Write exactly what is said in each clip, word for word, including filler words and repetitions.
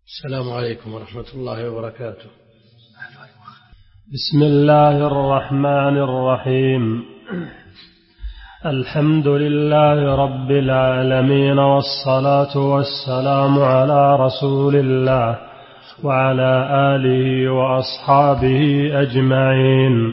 السلام عليكم ورحمة الله وبركاته. بسم الله الرحمن الرحيم. الحمد لله رب العالمين، والصلاة والسلام على رسول الله وعلى آله وأصحابه أجمعين.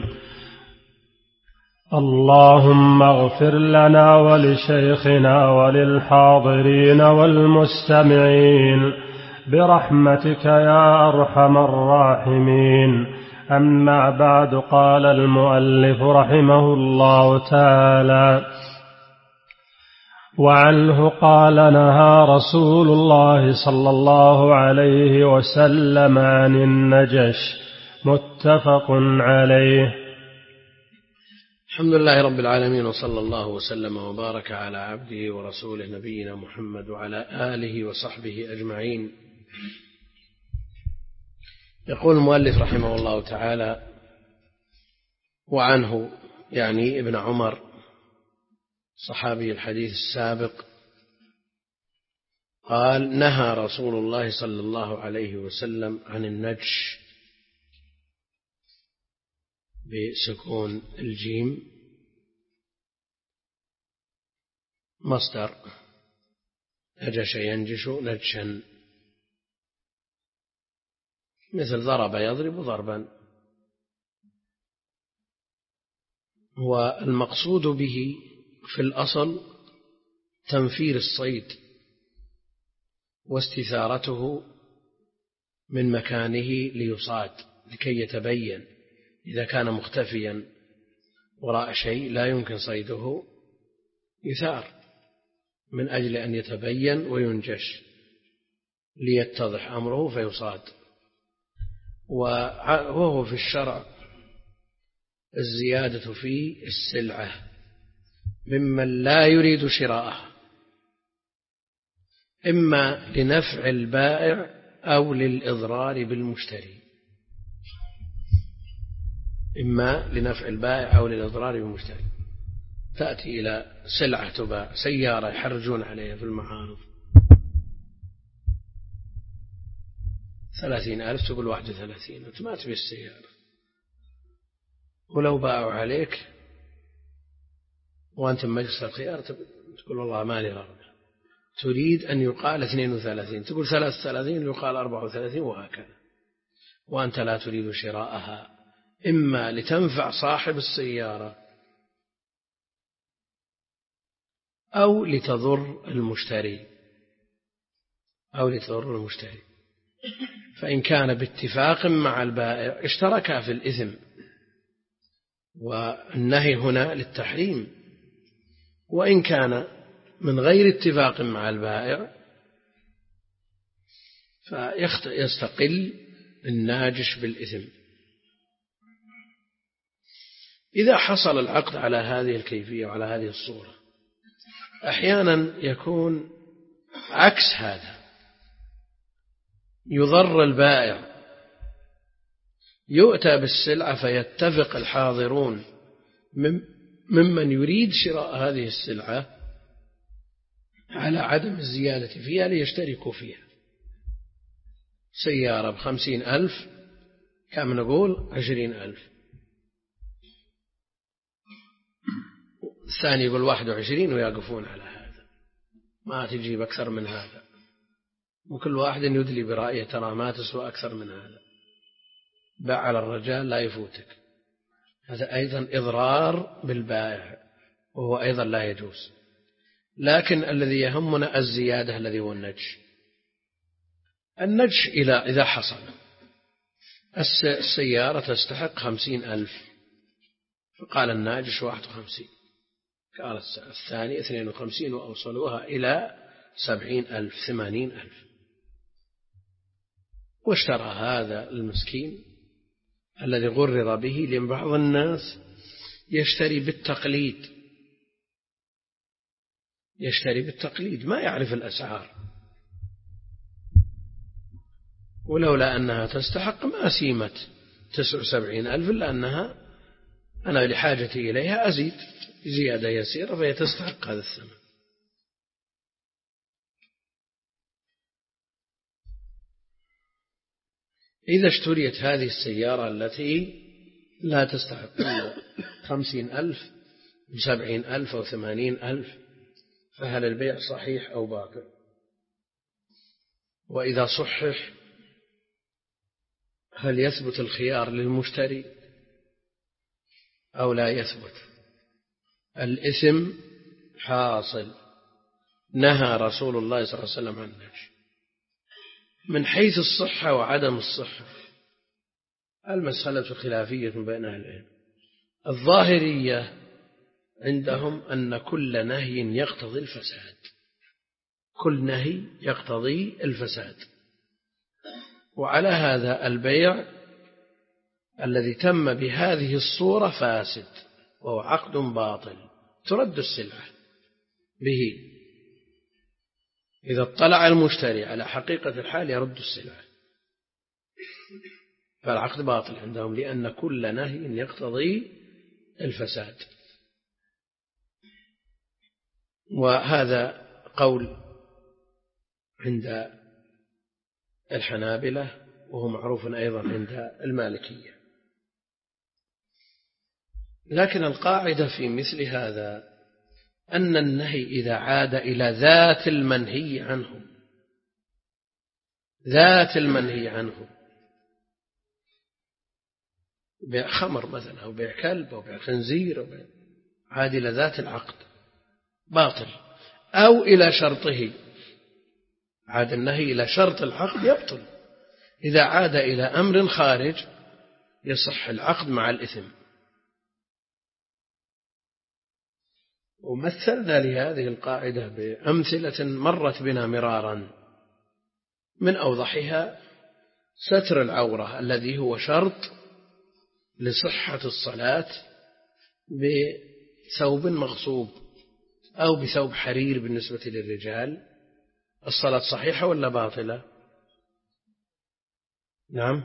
اللهم اغفر لنا ولشيخنا وللحاضرين والمستمعين برحمتك يا أرحم الراحمين. أما بعد، قال المؤلف رحمه الله تعالى: وعنه قال: نهى رسول الله صلى الله عليه وسلم عن النجش. متفق عليه. الحمد لله رب العالمين، وصلى الله وسلم وبارك على عبده ورسوله نبينا محمد وعلى آله وصحبه أجمعين. يقول المؤلف رحمه الله تعالى: وعنه، يعني ابن عمر صحابي الحديث السابق، قال: نهى رسول الله صلى الله عليه وسلم عن النجش بسكون الجيم، مصدر نجش ينجش نجشا، مثل ضرب يضرب ضربا. والمقصود به في الأصل تنفير الصيد واستثارته من مكانه ليصاد لكي يتبين. إذا كان مختفيا وراء شيء لا يمكن صيده، يثار من أجل أن يتبين وينجش ليتضح أمره فيصاد. وهو في الشرع الزيادة في السلعة ممن لا يريد شراءه، إما لنفع البائع أو للإضرار بالمشتري، إما لنفع البائع أو للإضرار بالمشتري. تأتي إلى سلعة تباع، سيارة يحرجون عليها في المعارض ثلاثين ألف، تقول واحد وثلاثين، أنت ما تبي السيارة. ولو باعوا عليك وأنت مجلس الخيار تقول والله ما لي رغبة، تريد أن يقال اثنين وثلاثين، تقول ثلاث وثلاثين يقال أربعة وثلاثين، وهكذا. وأنت لا تريد شراءها، إما لتنفع صاحب السيارة أو لتضر المشتري أو لتضر المشتري. فإن كان باتفاق مع البائع اشتركا في الإثم، والنهي هنا للتحريم. وإن كان من غير اتفاق مع البائع فيستقل الناجش بالإثم. إذا حصل العقد على هذه الكيفية وعلى هذه الصورة، أحيانا يكون عكس هذا، يضر البائع، يؤتى بالسلعة فيتفق الحاضرون ممن يريد شراء هذه السلعة على عدم الزيادة فيها ليشتركوا فيها. سيارة بخمسين ألف، كم نقول؟ عشرين ألف. الثاني يقول واحد وعشرين ويقفون على هذا، ما تجيب أكثر من هذا، وكل واحد يدلي برأيه ترى ما تسوى أكثر من هذا. باع على الرجال لا يفوتك، هذا أيضا إضرار بالبائع، وهو أيضا لا يجوز. لكن الذي يهمنا الزيادة الذي هو النجش. النجش إذا حصل السيارة تستحق خمسين ألف، فقال الناجش واحد وخمسين، قال الثاني اثنين وخمسين، وأوصلوها إلى سبعين ألف، ثمانين ألف. واشترى هذا المسكين الذي غرر به، لأن بعض الناس يشتري بالتقليد، يشتري بالتقليد ما يعرف الأسعار، ولولا أنها تستحق ما سيمت تسع وسبعين ألف، إلا أنها أنا لحاجتي إليها أزيد زيادة يسيرة فهي تستحق هذا الثمن. إذا اشتريت هذه السيارة التي لا تستحق إلا خمسين ألف بسبعين ألف أو ثمانين ألف، فهل البيع صحيح أو باطل؟ وإذا صحح هل يثبت الخيار للمشتري أو لا يثبت؟ الإثم حاصل، نهى رسول الله صلى الله عليه وسلم عن النجش. من حيث الصحة وعدم الصحة المسألة خلافية بين أهل العلم. الظاهرية عندهم أن كل نهي يقتضي الفساد، كل نهي يقتضي الفساد، وعلى هذا البيع الذي تم بهذه الصورة فاسد وهو عقد باطل، ترد السلعة به. إذا اطلع المشتري على حقيقة الحال يرد السلعة، فالعقد باطل عندهم لأن كل نهي يقتضي الفساد. وهذا قول عند الحنابلة وهو معروف أيضا عند المالكية. لكن القاعدة في مثل هذا أن النهي إذا عاد إلى ذات المنهي عنه، ذات المنهي عنه، بيع خمر مثلا أو بيع كلب أو بيع خنزير أو بيع، عاد إلى ذات العقد باطل، أو إلى شرطه، عاد النهي إلى شرط العقد يبطل. إذا عاد إلى أمر خارج يصح العقد مع الإثم. ومثلنا لهذه القاعدة بأمثلة مرت بنا مرارا، من أوضحها ستر العورة الذي هو شرط لصحة الصلاة بثوب مغصوب أو بثوب حرير بالنسبة للرجال، الصلاة صحيحة ولا باطلة؟ نعم،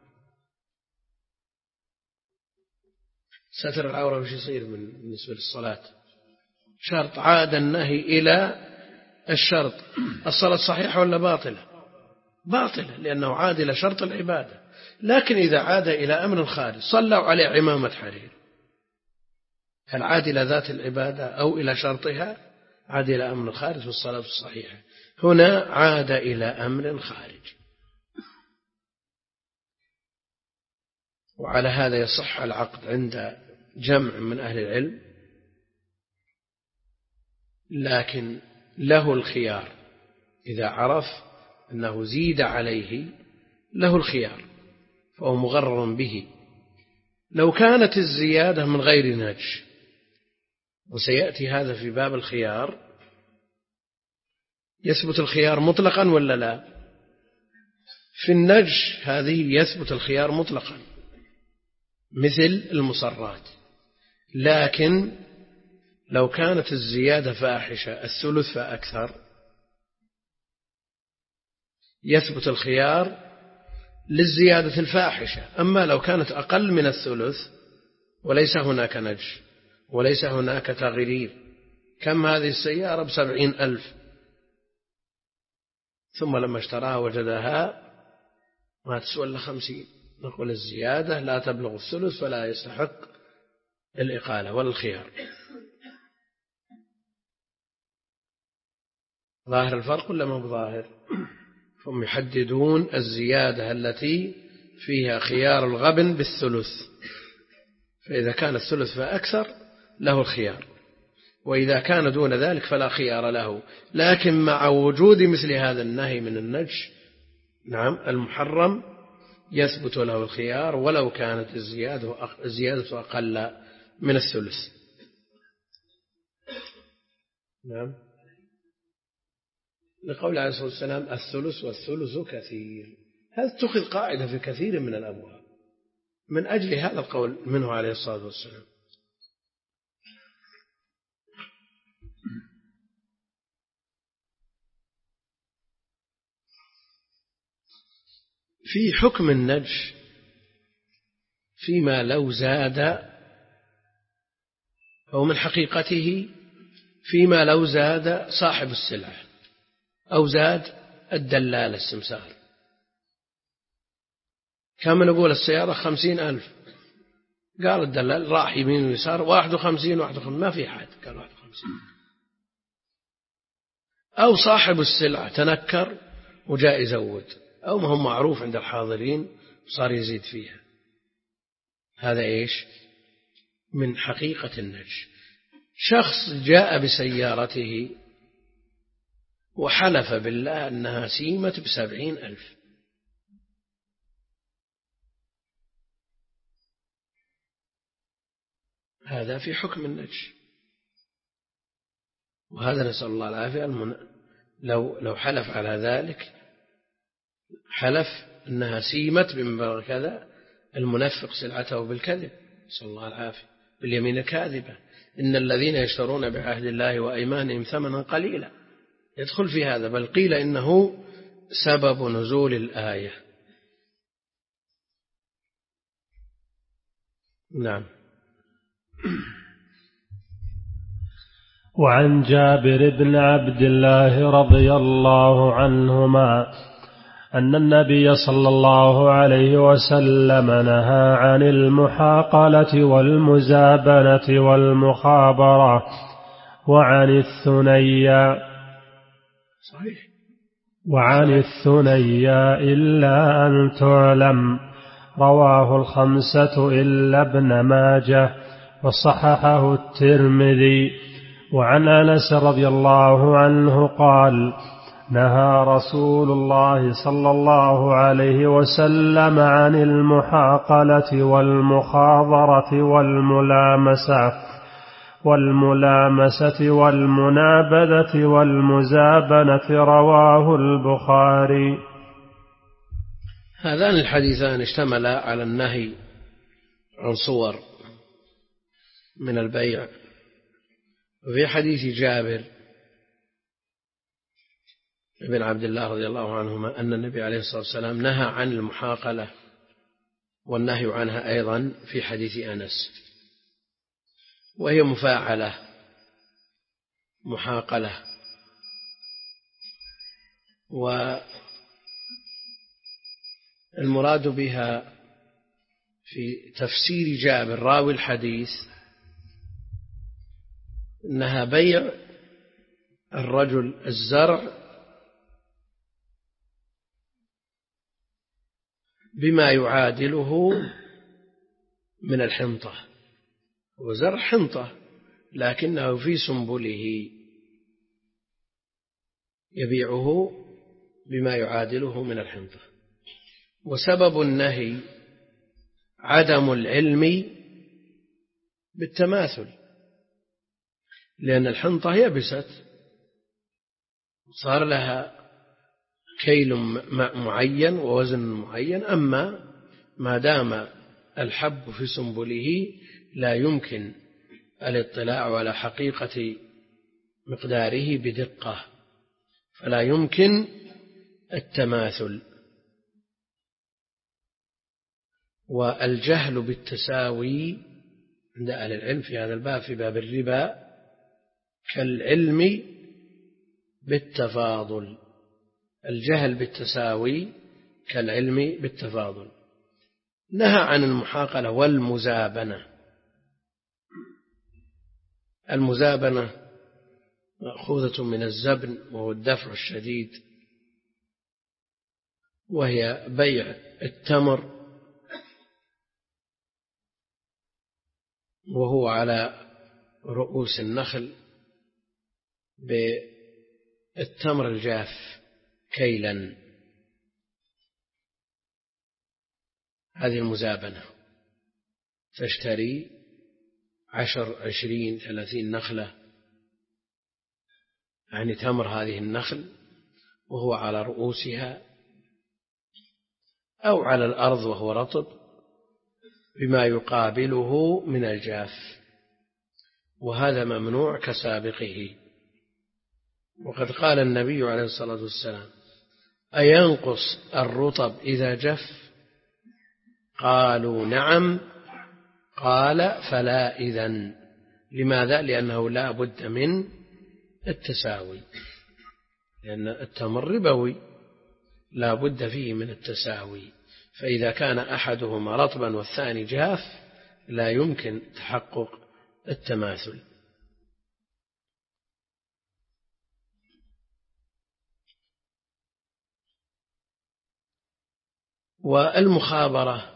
ستر العورة وش يصير بالنسبة للصلاة؟ شرط، عاد النهي إلى الشرط، الصلاة صحيحة ولا باطلة؟ باطلة، لأنه عاد إلى شرط العبادة. لكن إذا عاد إلى أمر خارج، صلوا عليه عمامة حرير، هل عاد إلى ذات العبادة أو إلى شرطها؟ عاد إلى أمر خارج في الصلاة الصحيحة. هنا عاد إلى أمر خارج، وعلى هذا يصح العقد عند جمع من أهل العلم، لكن له الخيار إذا عرف أنه زيد عليه، له الخيار فهو مغرر به. لو كانت الزيادة من غير نجش، وسيأتي هذا في باب الخيار، يثبت الخيار مطلقا ولا لا؟ في النجش هذه يثبت الخيار مطلقا مثل المصرات. لكن لو كانت الزيادة فاحشة، الثلث فأكثر، يثبت الخيار للزيادة الفاحشة. أما لو كانت أقل من الثلث وليس هناك نجش وليس هناك تغيير، كم هذه السيارة؟ بسبعين ألف، ثم لما اشتراها وجدها ما تسوى إلا خمسين، نقول الزيادة لا تبلغ الثلث فلا يستحق الإقالة ولا الخيار. ظاهر الفرق ولا ما بظاهر؟ هم يحددون الزيادة التي فيها خيار الغبن بالثلث، فإذا كان الثلث فأكثر له الخيار، وإذا كان دون ذلك فلا خيار له. لكن مع وجود مثل هذا النهي من النجش، نعم، المحرم يثبت له الخيار ولو كانت الزيادة الزيادة أقل من الثلث. نعم، لقول عليه الصلاة والسلام الثلث والثلث كثير، هذا اتخذ قاعدة في كثير من الأبواب من أجل هذا القول منه عليه الصلاة والسلام. في حكم النجش فيما لو زاد، أو من حقيقته فيما لو زاد صاحب السلعة أو زاد الدلال السمسار، كم نقول السيارة خمسين ألف، قال الدلال راح يمين ويسار واحد وخمسين واحد وخمسين، ما في حد قال واحد وخمسين. أو صاحب السلعة تنكر وجاء يزود، أو ما هم معروف عند الحاضرين صار يزيد فيها. هذا إيش؟ من حقيقة النجش. شخص جاء بسيارته وحلف بالله أنها سيمت بسبعين ألف، هذا في حكم النجش. وهذا نسأل الله العافية. المن... لو لو حلف على ذلك، حلف أنها سيمت بمبلغ كذا، المنفق سلعته بالكذب، نسأل الله العافية، باليمين الكاذبة. إن الذين يشترون بعهد الله وأيمانهم ثمنا قليلا، يدخل في هذا، بل قيل إنه سبب نزول الآية. نعم. وعن جابر بن عبد الله رضي الله عنهما أن النبي صلى الله عليه وسلم نهى عن المحاقلة والمزابنة والمخابرة وعن الثنيا صحيح وعن الثنيا إلا أن تعلم، رواه الخمسة إلا ابن ماجه وصححه الترمذي. وعن أنس رضي الله عنه قال: نهى رسول الله صلى الله عليه وسلم عن المحاقلة والمخاضرة والملامسة والملامسة والمنابذة والمزابنة، رواه البخاري. هذان الحديثان اشتملا على النهي عن صور من البيع. وفي حديث جابر بن عبد الله رضي الله عنهما أن النبي عليه الصلاة والسلام نهى عن المحاقلة، والنهي عنها أيضا في حديث أنس، وهي مفاعلة، محاقلة. والمراد بها في تفسير جابر راوي الحديث إنها بيع الرجل الزرع بما يعادله من الحنطة، وزرع حنطة لكنه في سنبله، يبيعه بما يعادله من الحنطة. وسبب النهي عدم العلم بالتماثل، لأن الحنطة يبست صار لها كيل معين ووزن معين، أما ما دام الحب في سنبله لا يمكن الاطلاع على حقيقة مقداره بدقة، فلا يمكن التماثل. والجهل بالتساوي عند أهل العلم في هذا الباب، في باب الربا، كالعلم بالتفاضل. الجهل بالتساوي كالعلم بالتفاضل. نهى عن المحاقلة والمزابنة. المزابنة مأخوذة من الزبن، وهو الدفع الشديد، وهي بيع التمر وهو على رؤوس النخل بالتمر الجاف كيلا. هذه المزابنة، تشتري عشر عشرين ثلاثين نخلة، يعني تمر هذه النخل وهو على رؤوسها أو على الأرض وهو رطب بما يقابله من الجاف، وهذا ممنوع كسابقه. وقد قال النبي عليه الصلاة والسلام: أينقص الرطب إذا جف؟ قالوا نعم. قال: فلا إذن. لماذا؟ لأنه لا بد من التساوي، لأن التمر ربوي لا بد فيه من التساوي، فإذا كان أحدهما رطبا والثاني جاف لا يمكن تحقق التماثل. والمخابرة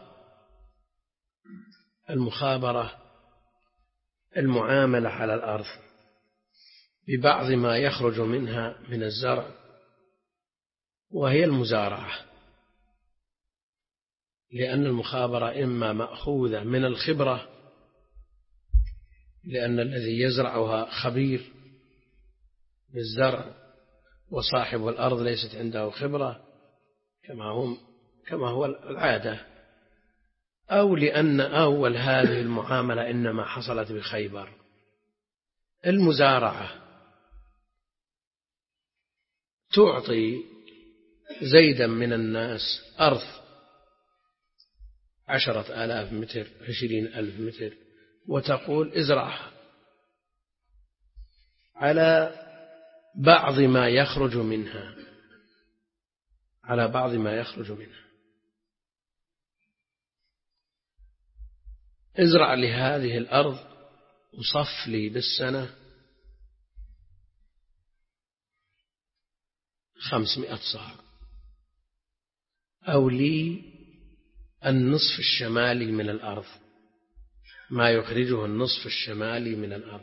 المخابرة المعاملة على الأرض ببعض ما يخرج منها من الزرع، وهي المزارعة، لأن المخابرة إما مأخوذة من الخبرة، لأن الذي يزرعها خبير بالزرع وصاحب الأرض ليست عنده خبرة كما هم كما هو العادة، أو لأن أول هذه المعاملة إنما حصلت بخيبر. المزارعة تعطي زيدا من الناس أرض عشرة آلاف متر عشرين ألف متر وتقول ازرعها على بعض ما يخرج منها على بعض ما يخرج منها ازرع لهذه الأرض وصف لي بالسنة خمسمائة صاع، أو لي النصف الشمالي من الأرض، ما يخرجه النصف الشمالي من الأرض.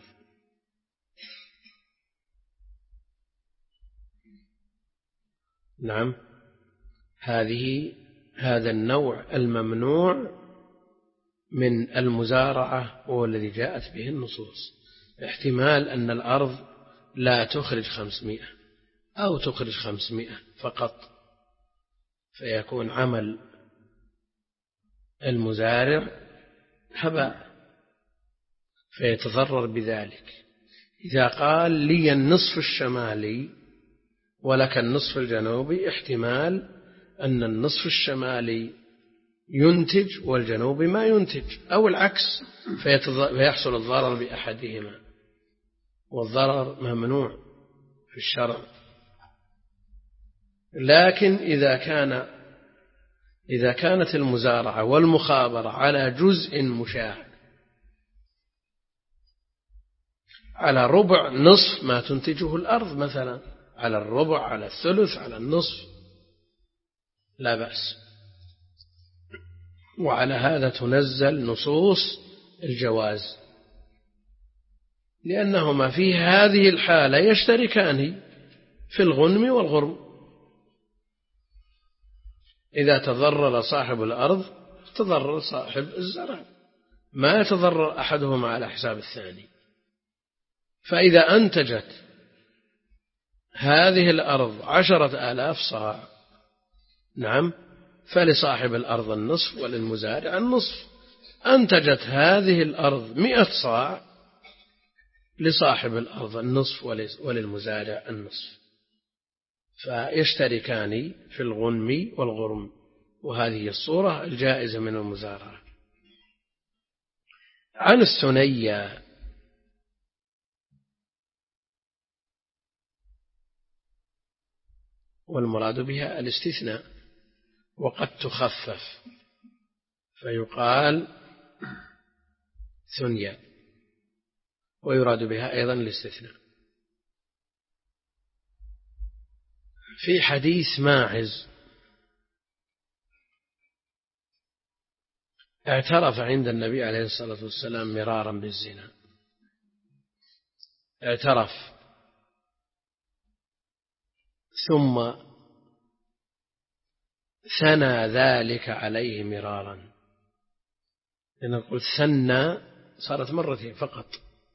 نعم، هذه هذا النوع الممنوع من المزارعة هو الذي جاءت به النصوص. احتمال أن الأرض لا تخرج خمسمائة أو تخرج خمسمائة فقط، فيكون عمل المزارع هباء فيتضرر بذلك. إذا قال لي النصف الشمالي ولك النصف الجنوبي، احتمال أن النصف الشمالي ينتج والجنوبي ما ينتج، أو العكس فيحصل الضرر بأحدهما، والضرر ممنوع في الشرع. لكن إذا كان إذا كانت المزارعة والمخابرة على جزء مشاع، على ربع نصف ما تنتجه الأرض مثلا، على الربع على الثلث على النصف، لا بأس. وعلى هذا تنزل نصوص الجواز، لأنهما في هذه الحالة يشتركان في الغنم والغرم. إذا تضرر صاحب الأرض تضرر صاحب الزرع، ما يتضرر أحدهما على حساب الثاني. فإذا أنتجت هذه الأرض عشرة آلاف صاع، نعم، فلصاحب الأرض النصف وللمزارع النصف. أنتجت هذه الأرض مئة صاع، لصاحب الأرض النصف وللمزارع النصف، فيشتركان في الغنم والغرم. وهذه الصورة الجائزة من المزارعة. عن الثنيا والمراد بها الاستثناء، وقد تخفف فيقال ثنيا، ويراد بها أيضا الاستثناء. في حديث ماعز اعترف عند النبي عليه الصلاة والسلام مرارا بالزنا، اعترف ثم ثنى ذلك عليه مرارا، لنقول ثنى صارت مرتين فقط،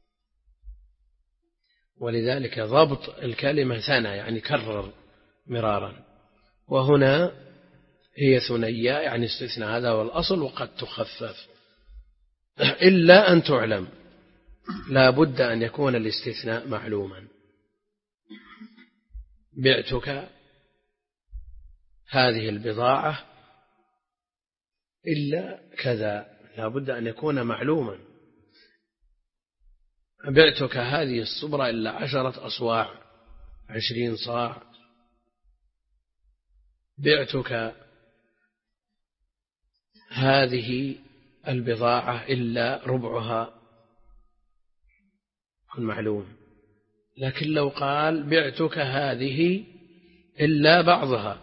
ولذلك ضبط الكلمة ثنى يعني كرر مرارا، وهنا هي ثنيا يعني استثناء، هذا هو الأصل. وقد تخفف إلا أن تعلم، لا بد أن يكون الاستثناء معلوما. بعتك هذه البضاعة إلا كذا، لا بد أن يكون معلوما. بعتك هذه الصبرة إلا عشرة أصواع عشرين صاع. بعتك هذه البضاعة إلا ربعها معلوم. لكن لو قال بعتك هذه إلا بعضها،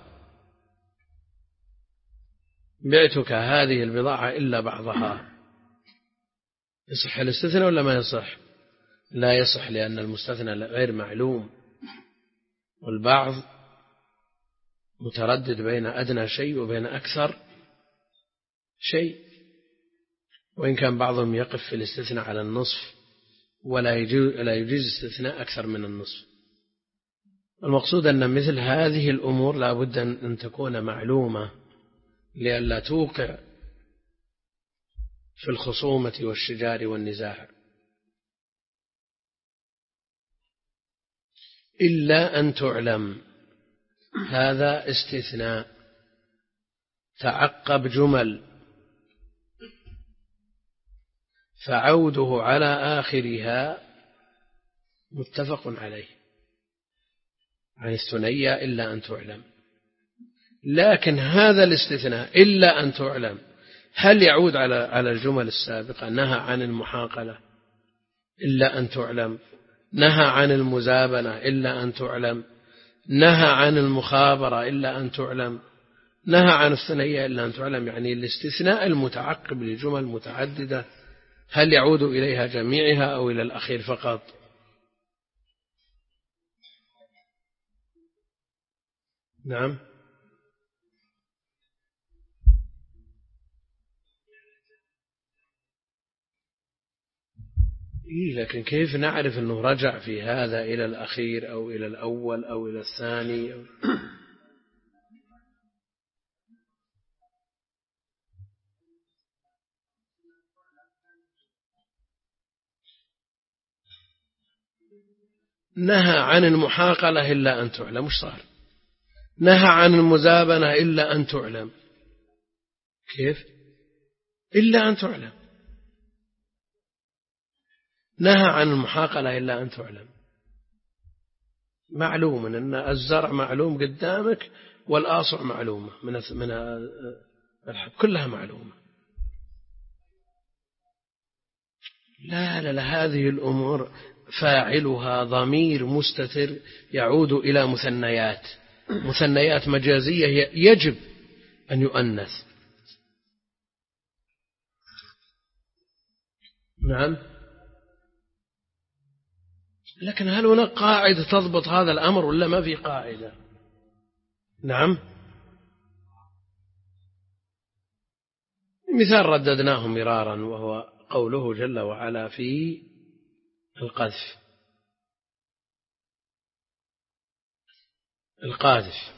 بعتك هذه البضاعة إلا بعضها، يصح الاستثناء ولا ما يصح؟ لا يصح، لأن المستثنى غير معلوم، والبعض متردد بين أدنى شيء وبين أكثر شيء، وإن كان بعضهم يقف في الاستثناء على النصف ولا يجوز لا يجوز استثناء أكثر من النصف. المقصود أن مثل هذه الأمور لا بد أن تكون معلومة لئلا توقع في الخصومة والشجار والنزاع. إلا أن تعلم، هذا استثناء تعقب جمل، فعوده على آخرها متفق عليه، عن الثنية إلا أن تعلم. لكن هذا الاستثناء إلا أن تعلم هل يعود على على الجمل السابقة؟ نهى عن المحاقلة إلا أن تعلم، نهى عن المزابنة إلا أن تعلم، نهى عن المخابرة إلا أن تعلم، نهى عن الثنية إلا أن تعلم. يعني الاستثناء المتعقب لجمل متعددة هل يعود إليها جميعها أو إلى الأخير فقط؟ نعم. إيه، لكن كيف نعرف أنه رجع في هذا إلى الأخير أو إلى الأول أو إلى الثاني أو نهى عن المحاقلة إلا أن تعلم، مش صار نهى عن المزابنة إلا أن تعلم، كيف إلا أن تعلم؟ نهى عن المحاقلة إلا أن تعلم، معلوم أن الزرع معلوم قدامك والآصع معلومة من من الحب كلها معلومة. لا لا لا، هذه الأمور فاعلها ضمير مستتر يعود إلى مثنيات مثنيات مجازية يجب أن يؤنث. نعم. لكن هل هناك قاعدة تضبط هذا الأمر ولا ما في قاعدة؟ نعم. مثال رددناه مرارا وهو قوله جل وعلا في القذف، القاذف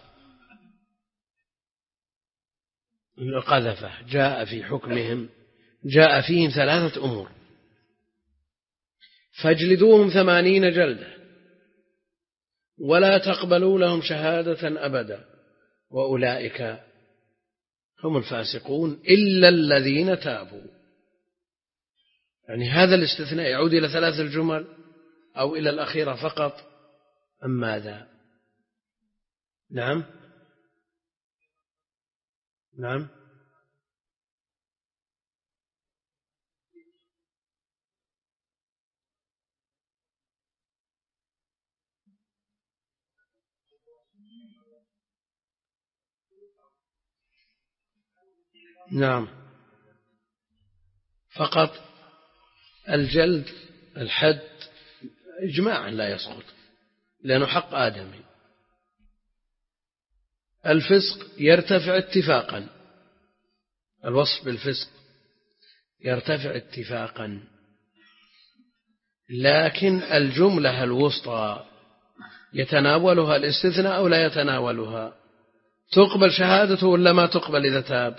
القذفة جاء في حكمهم جاء فيهم ثلاثة أمور: فاجلدوهم ثمانين جلدة ولا تقبلوا لهم شهادة أبدا وأولئك هم الفاسقون إلا الذين تابوا. يعني هذا الاستثناء يعود إلى ثلاث الجمل أو إلى الأخيرة فقط أم ماذا؟ نعم نعم. نعم فقط الجلد الحد إجماعا لا يسقط لأنه حق آدمي. الفسق يرتفع اتفاقا، الوصف بالفسق يرتفع اتفاقا، لكن الجملة الوسطى يتناولها الاستثناء أو لا يتناولها؟ تقبل شهادته ولا ما تقبل إذا تاب؟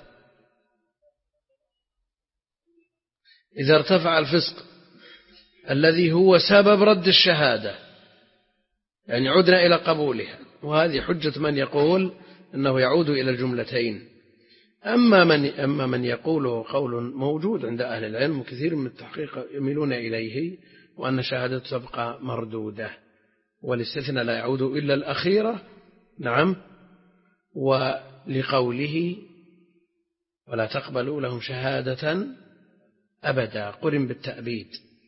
إذا ارتفع الفسق الذي هو سبب رد الشهادة يعني عدنا إلى قبولها، وهذه حجة من يقول أنه يعود إلى الجملتين. أما من, أما من يقوله قول موجود عند أهل العلم وكثير من التحقيق يميلون إليه، وأن شهادته تبقى مردودة والاستثناء لا يعود إلا الأخيرة. نعم. ولقوله ولا تقبلوا لهم شهادة أبدا، قرن بالتأبيد.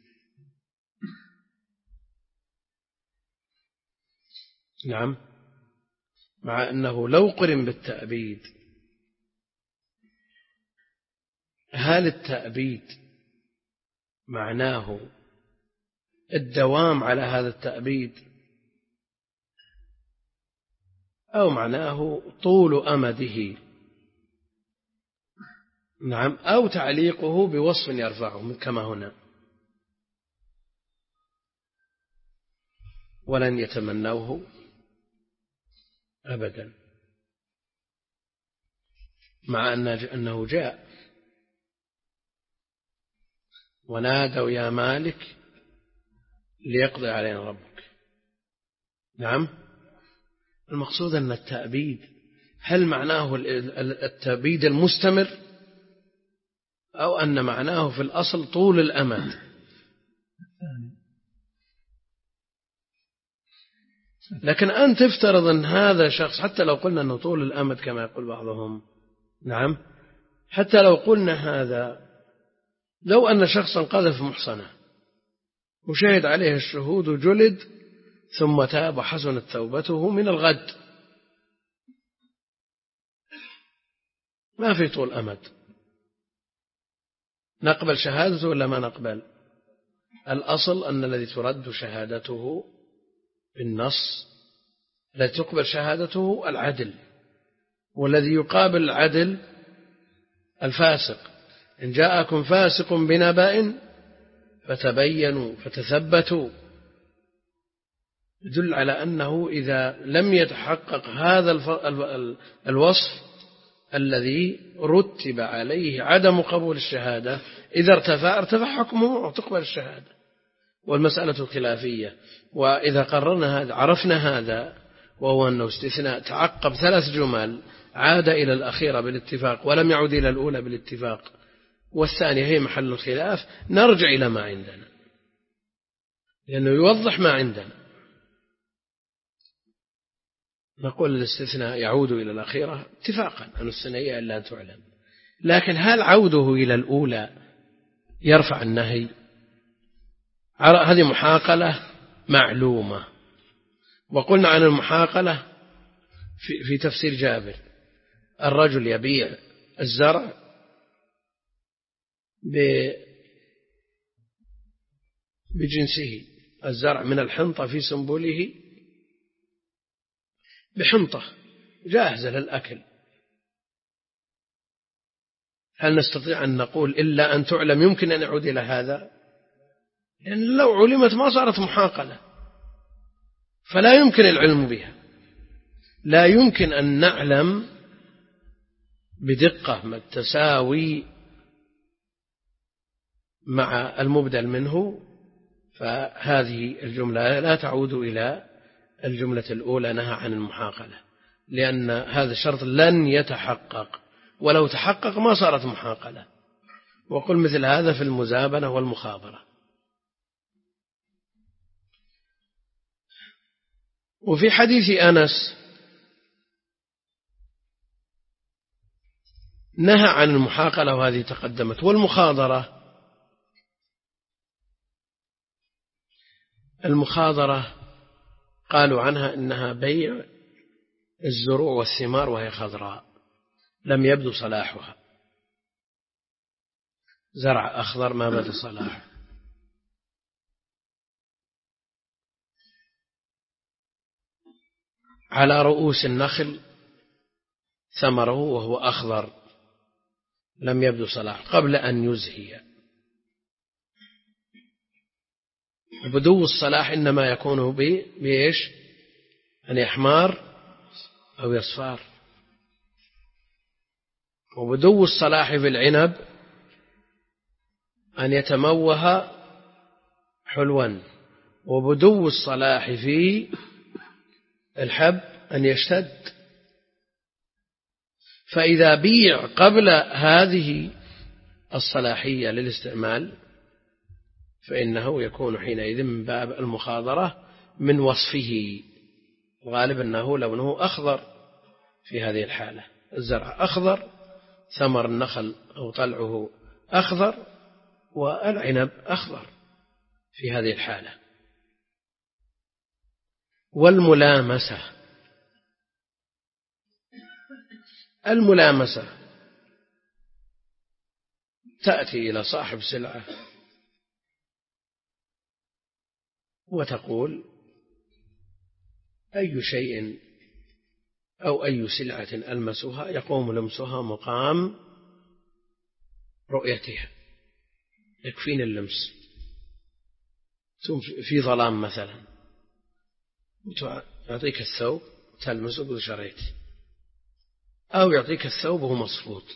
نعم، مع أنه لو قرن بالتأبيد، هل التأبيد معناه الدوام على هذا التأبيد أو معناه طول أمده؟ نعم، أو تعليقه بوصف يرفعه كما هنا، ولن يتمنوه أبدا، مع أنه جاء ونادوا يا مالك ليقضي علينا ربك. نعم، المقصود أن التأبيد هل معناه التأبيد المستمر أو أن معناه في الأصل طول الأمد؟ لكن أن تفترض أن هذا شخص، حتى لو قلنا أنه طول الأمد كما يقول بعضهم، نعم، حتى لو قلنا هذا، لو أن شخصا قذف محصنة وشهد عليه الشهود وجلد ثم تاب وحسنت توبته من الغد، ما في طول أمد، نقبل شهادته ولا ما نقبل؟ الأصل أن الذي ترد شهادته بالنص، الذي تقبل شهادته العدل، والذي يقابل العدل الفاسق. إن جاءكم فاسق بنبأ فتبينوا فتثبتوا، يدل على أنه إذا لم يتحقق هذا الوصف الذي رتب عليه عدم قبول الشهادة، إذا ارتفع ارتفع حكمه وتقبل الشهادة، والمسألة خلافية. وإذا قررنا هذا عرفنا هذا، وهو أنه استثناء تعقب ثلاث جمل، عاد إلى الأخيرة بالاتفاق ولم يعود إلى الأولى بالاتفاق، والثانية هي محل الخلاف، نرجع إلى ما عندنا لأنه يوضح ما عندنا. نقول الاستثناء يعود إلى الأخيرة اتفاقا أن الثنائية إلا أن تعلم، لكن هل عوده إلى الأولى يرفع النهي؟ هذه محاقلة معلومة. وقلنا عن المحاقلة في, في تفسير جابر، الرجل يبيع الزرع بجنسه، الزرع من الحنطة في سنبله بحنطة جاهزة للأكل، هل نستطيع أن نقول إلا أن تعلم يمكن أن يعود إلى هذا؟ لأن لو علمت ما صارت محاقلة، فلا يمكن العلم بها، لا يمكن أن نعلم بدقة ما التساوي مع المبدل منه، فهذه الجملة لا تعود إلى الجملة الأولى نهى عن المحاقلة، لأن هذا الشرط لن يتحقق، ولو تحقق ما صارت محاقلة. وقل مثل هذا في المزابنة والمخابرة. وفي حديث أنس نهى عن المحاقلة وهذه تقدمت. والمخاضرة، المخاضرة قالوا عنها إنها بيع الزروع والثمار وهي خضراء لم يبدو صلاحها، زرع أخضر ما بدا صلاحه. على رؤوس النخل ثمره وهو أخضر لم يبدو صلاحه قبل أن يزهي. بدو الصلاح إنما يكون بإيش؟ أن يحمار أو يصفار. وبدو الصلاح في العنب أن يتموه حلوا، وبدو الصلاح في الحب أن يشتد. فإذا بيع قبل هذه الصلاحية للاستعمال فإنه يكون حينئذ من باب المخاضرة من وصفه، الغالب أنه لونه أخضر في هذه الحالة، الزرع أخضر ثمر النخل أو طلعه أخضر والعنب أخضر في هذه الحالة. والملامسة، الملامسة تأتي إلى صاحب سلعة وتقول أي شيء أو أي سلعة ألمسها يقوم لمسها مقام رؤيتها، يكفيني اللمس. في ظلام مثلا يعطيك الثوب تلمسه قل شريت، أو يعطيك الثوب وهو مصفوط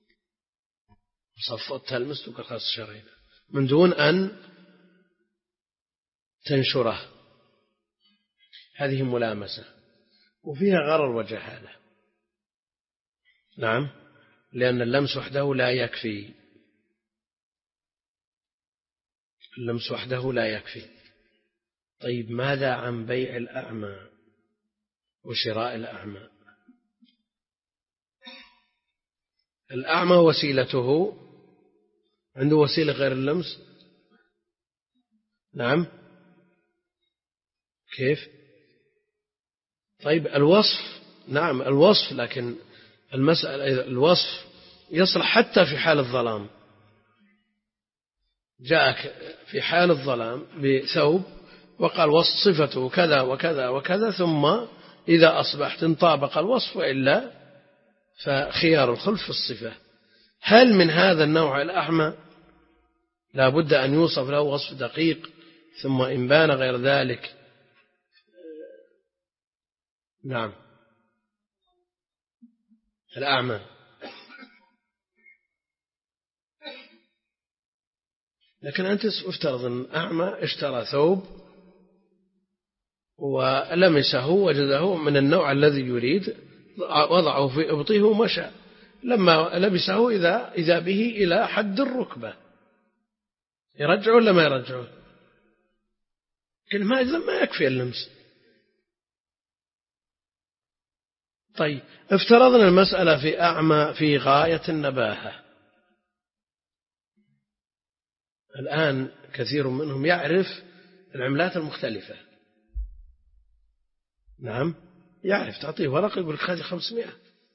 صفوت تلمس تقول خلاص شرينا، من دون أن تنشره. هذه ملامسة وفيها غرر وجهالة. نعم، لأن اللمس وحده لا يكفي، اللمس وحده لا يكفي. طيب ماذا عن بيع الأعمى وشراء الأعمى؟ الأعمى وسيلته عنده وسيلة غير اللمس؟ نعم، كيف؟ طيب الوصف، نعم الوصف، لكن المسألة الوصف يصلح حتى في حال الظلام. جاءك في حال الظلام بثوب وقال وصف صفته كذا وكذا وكذا، ثم إذا أصبحت انطابق الوصف وإلا فخيار الخلف في الصفة. هل من هذا النوع الأعمى لا بد أن يوصف له وصف دقيق، ثم إن بان غير ذلك؟ نعم، الأعمى لكن أنت افترض أن أعمى اشترى ثوب ولمسه وجده من النوع الذي يريد، وضعه في إبطه ومشى، لما لبسه إذا, إذا به إلى حد الركبة، يرجعه ولا ما يرجعه؟ كل ما إذا ما يكفي اللمس. طيب افترضنا المسألة في أعمى في غاية النباهة، الآن كثير منهم يعرف العملات المختلفة. نعم، يعرف، تعطيه ورقة يقول لك هذه خمسمائة،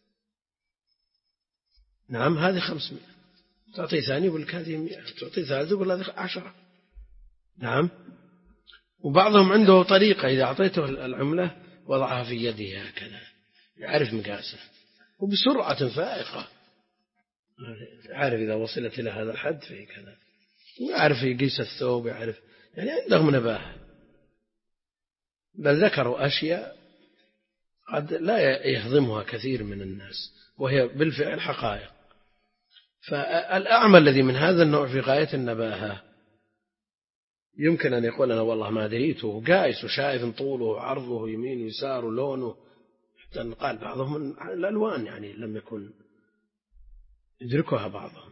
نعم هذه خمسمائة، تعطيه ثاني يقول لك هذه مئة، تعطيه ثالث يقول هذه عشرة. نعم، وبعضهم عنده طريقة إذا أعطيته العملة وضعها في يده هكذا يعرف مقاسه وبسرعة فائقة، يعرف إذا وصلت إلى هذا الحد فيه كذا، يعرف يقيس الثوب، يعرف، يعني عندهم نباهة. بل ذكروا أشياء قد لا يهضمها كثير من الناس وهي بالفعل حقائق. فالأعمى الذي من هذا النوع في غاية النباهة يمكن أن يقول أنا والله ما دريته، قائس وشايف طوله وعرضه يمين ويسار ولونه، حتى قال بعضهم الألوان يعني لم يكن يدركها بعضهم.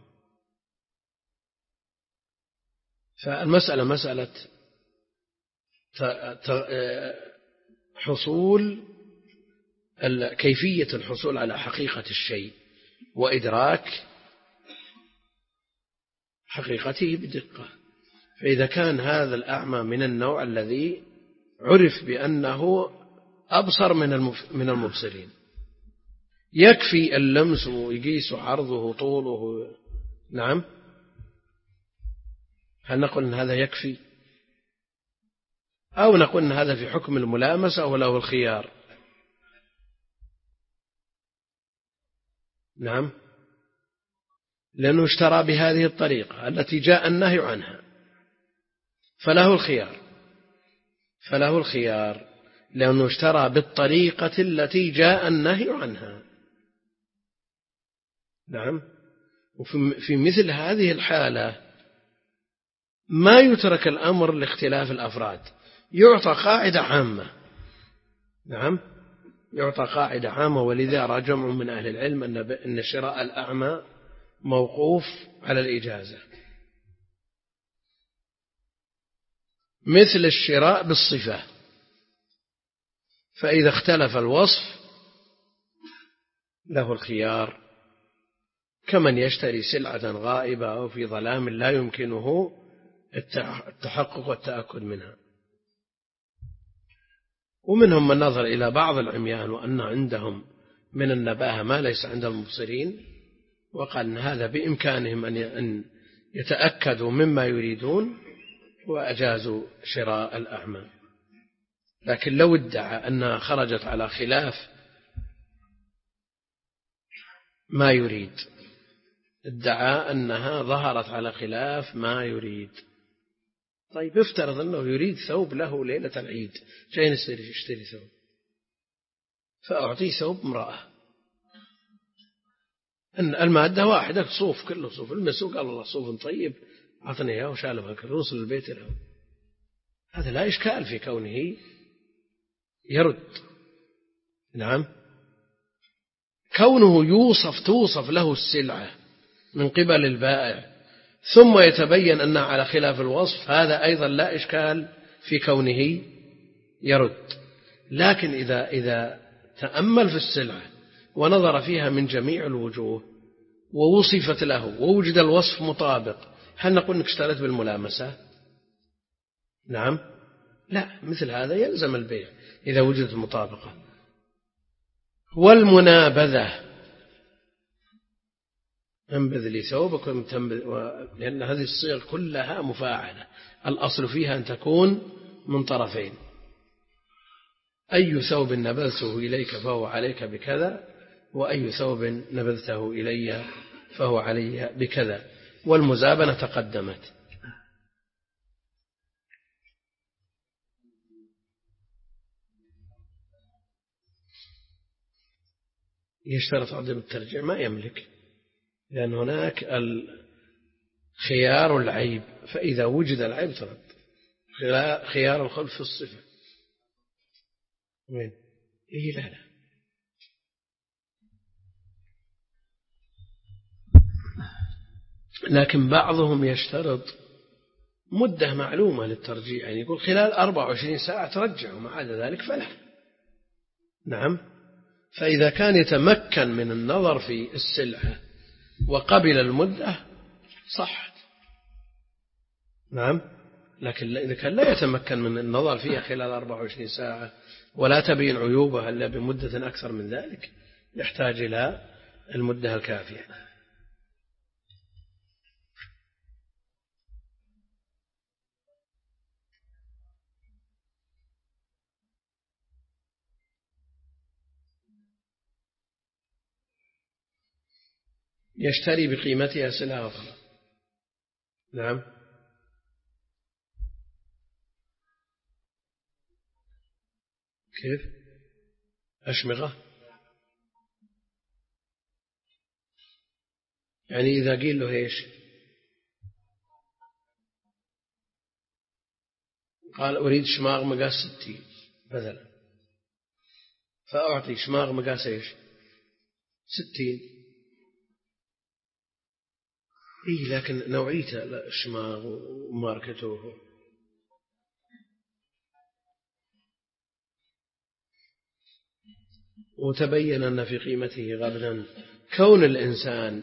فالمسألة مسألة حصول كيفية الحصول على حقيقة الشيء وإدراك حقيقته بدقة. فإذا كان هذا الأعمى من النوع الذي عرف بأنه أبصر من المبصرين، يكفي اللمس ويقيس عرضه طوله، نعم، هل نقول أن هذا يكفي أو نقول أن هذا في حكم الملامسة وله الخيار؟ نعم، لأنه اشترى بهذه الطريقة التي جاء النهي عنها، فله الخيار، فله الخيار لأنه اشترى بالطريقة التي جاء النهي عنها. نعم، وفي مثل هذه الحالة ما يترك الأمر لاختلاف الأفراد، يعطى قاعدة عامة. نعم، يعطى قاعدة عامة. ولذا رأى جمع من أهل العلم أن شراء الأعمى موقوف على الإجازة، مثل الشراء بالصفة، فإذا اختلف الوصف له الخيار كمن يشتري سلعة غائبة أو في ظلام لا يمكنه التحقق والتأكد منها. ومنهم من نظر إلى بعض العميان وأن عندهم من النباهة ما ليس عند المبصرين، وقال أن هذا بإمكانهم أن يتأكدوا مما يريدون وأجازوا شراء الأعمى. لكن لو ادعى أنها خرجت على خلاف ما يريد، ادعى أنها ظهرت على خلاف ما يريد، طيب افترض أنه يريد ثوب له ليلة العيد، جاي يشتري ثوب، فأعطيه ثوب امرأة، أن المادة واحدة، صوف كله صوف، المسوق قال الله صوف طيب أعطني إياه وشاله هكذا وصل البيت له، هذا لا إشكال في كونه يرد. نعم. كونه يوصف توصف له السلعة من قبل البائع ثم يتبين أنها على خلاف الوصف، هذا أيضا لا إشكال في كونه يرد. لكن إذا إذا تأمل في السلعة ونظر فيها من جميع الوجوه ووصفت له ووجد الوصف مطابق، هل نقول انك اشتريت بالملامسة؟ نعم، لا، مثل هذا يلزم البيع إذا وجدت مطابقة. والمنابذة، انبذ لي ثوبك، لأن هذه الصيغ كلها مفاعلة، الأصل فيها أن تكون من طرفين. أي ثوب نبذته إليك فهو عليك بكذا، وأي ثوب نبذته إلي فهو علي بكذا. والمزابنة تقدمت. يشترط عدم الترجيع، ما يملك، لأن هناك خيار العيب، فإذا وجد العيب ترد. خيار الخلف في الصفة وين؟ إيه، لا لا. لكن بعضهم يشترط مدة معلومة للترجيع، يعني يقول خلال أربع وعشرين ساعة ترجع، وما عدا ذلك فلا. نعم. فإذا كان يتمكن من النظر في السلعة وقبل المدة صح. نعم. لكن إذا كان لا يتمكن من النظر فيها خلال أربع وعشرين ساعة ولا تبين عيوبها إلا بمدة أكثر من ذلك، يحتاج إلى المدة الكافية. يشتري بقيمتها سلعة أخرى. نعم. كيف؟ أشمغة، يعني إذا قيل له إيش؟ قال أريد شماغ مقاس ستين مثلا، فأعطي شماغ مقاس إيش؟ ستين. إيه، لكن نوعيته الشماغ وماركته. وتبين أن في قيمته غبنا. كون الإنسان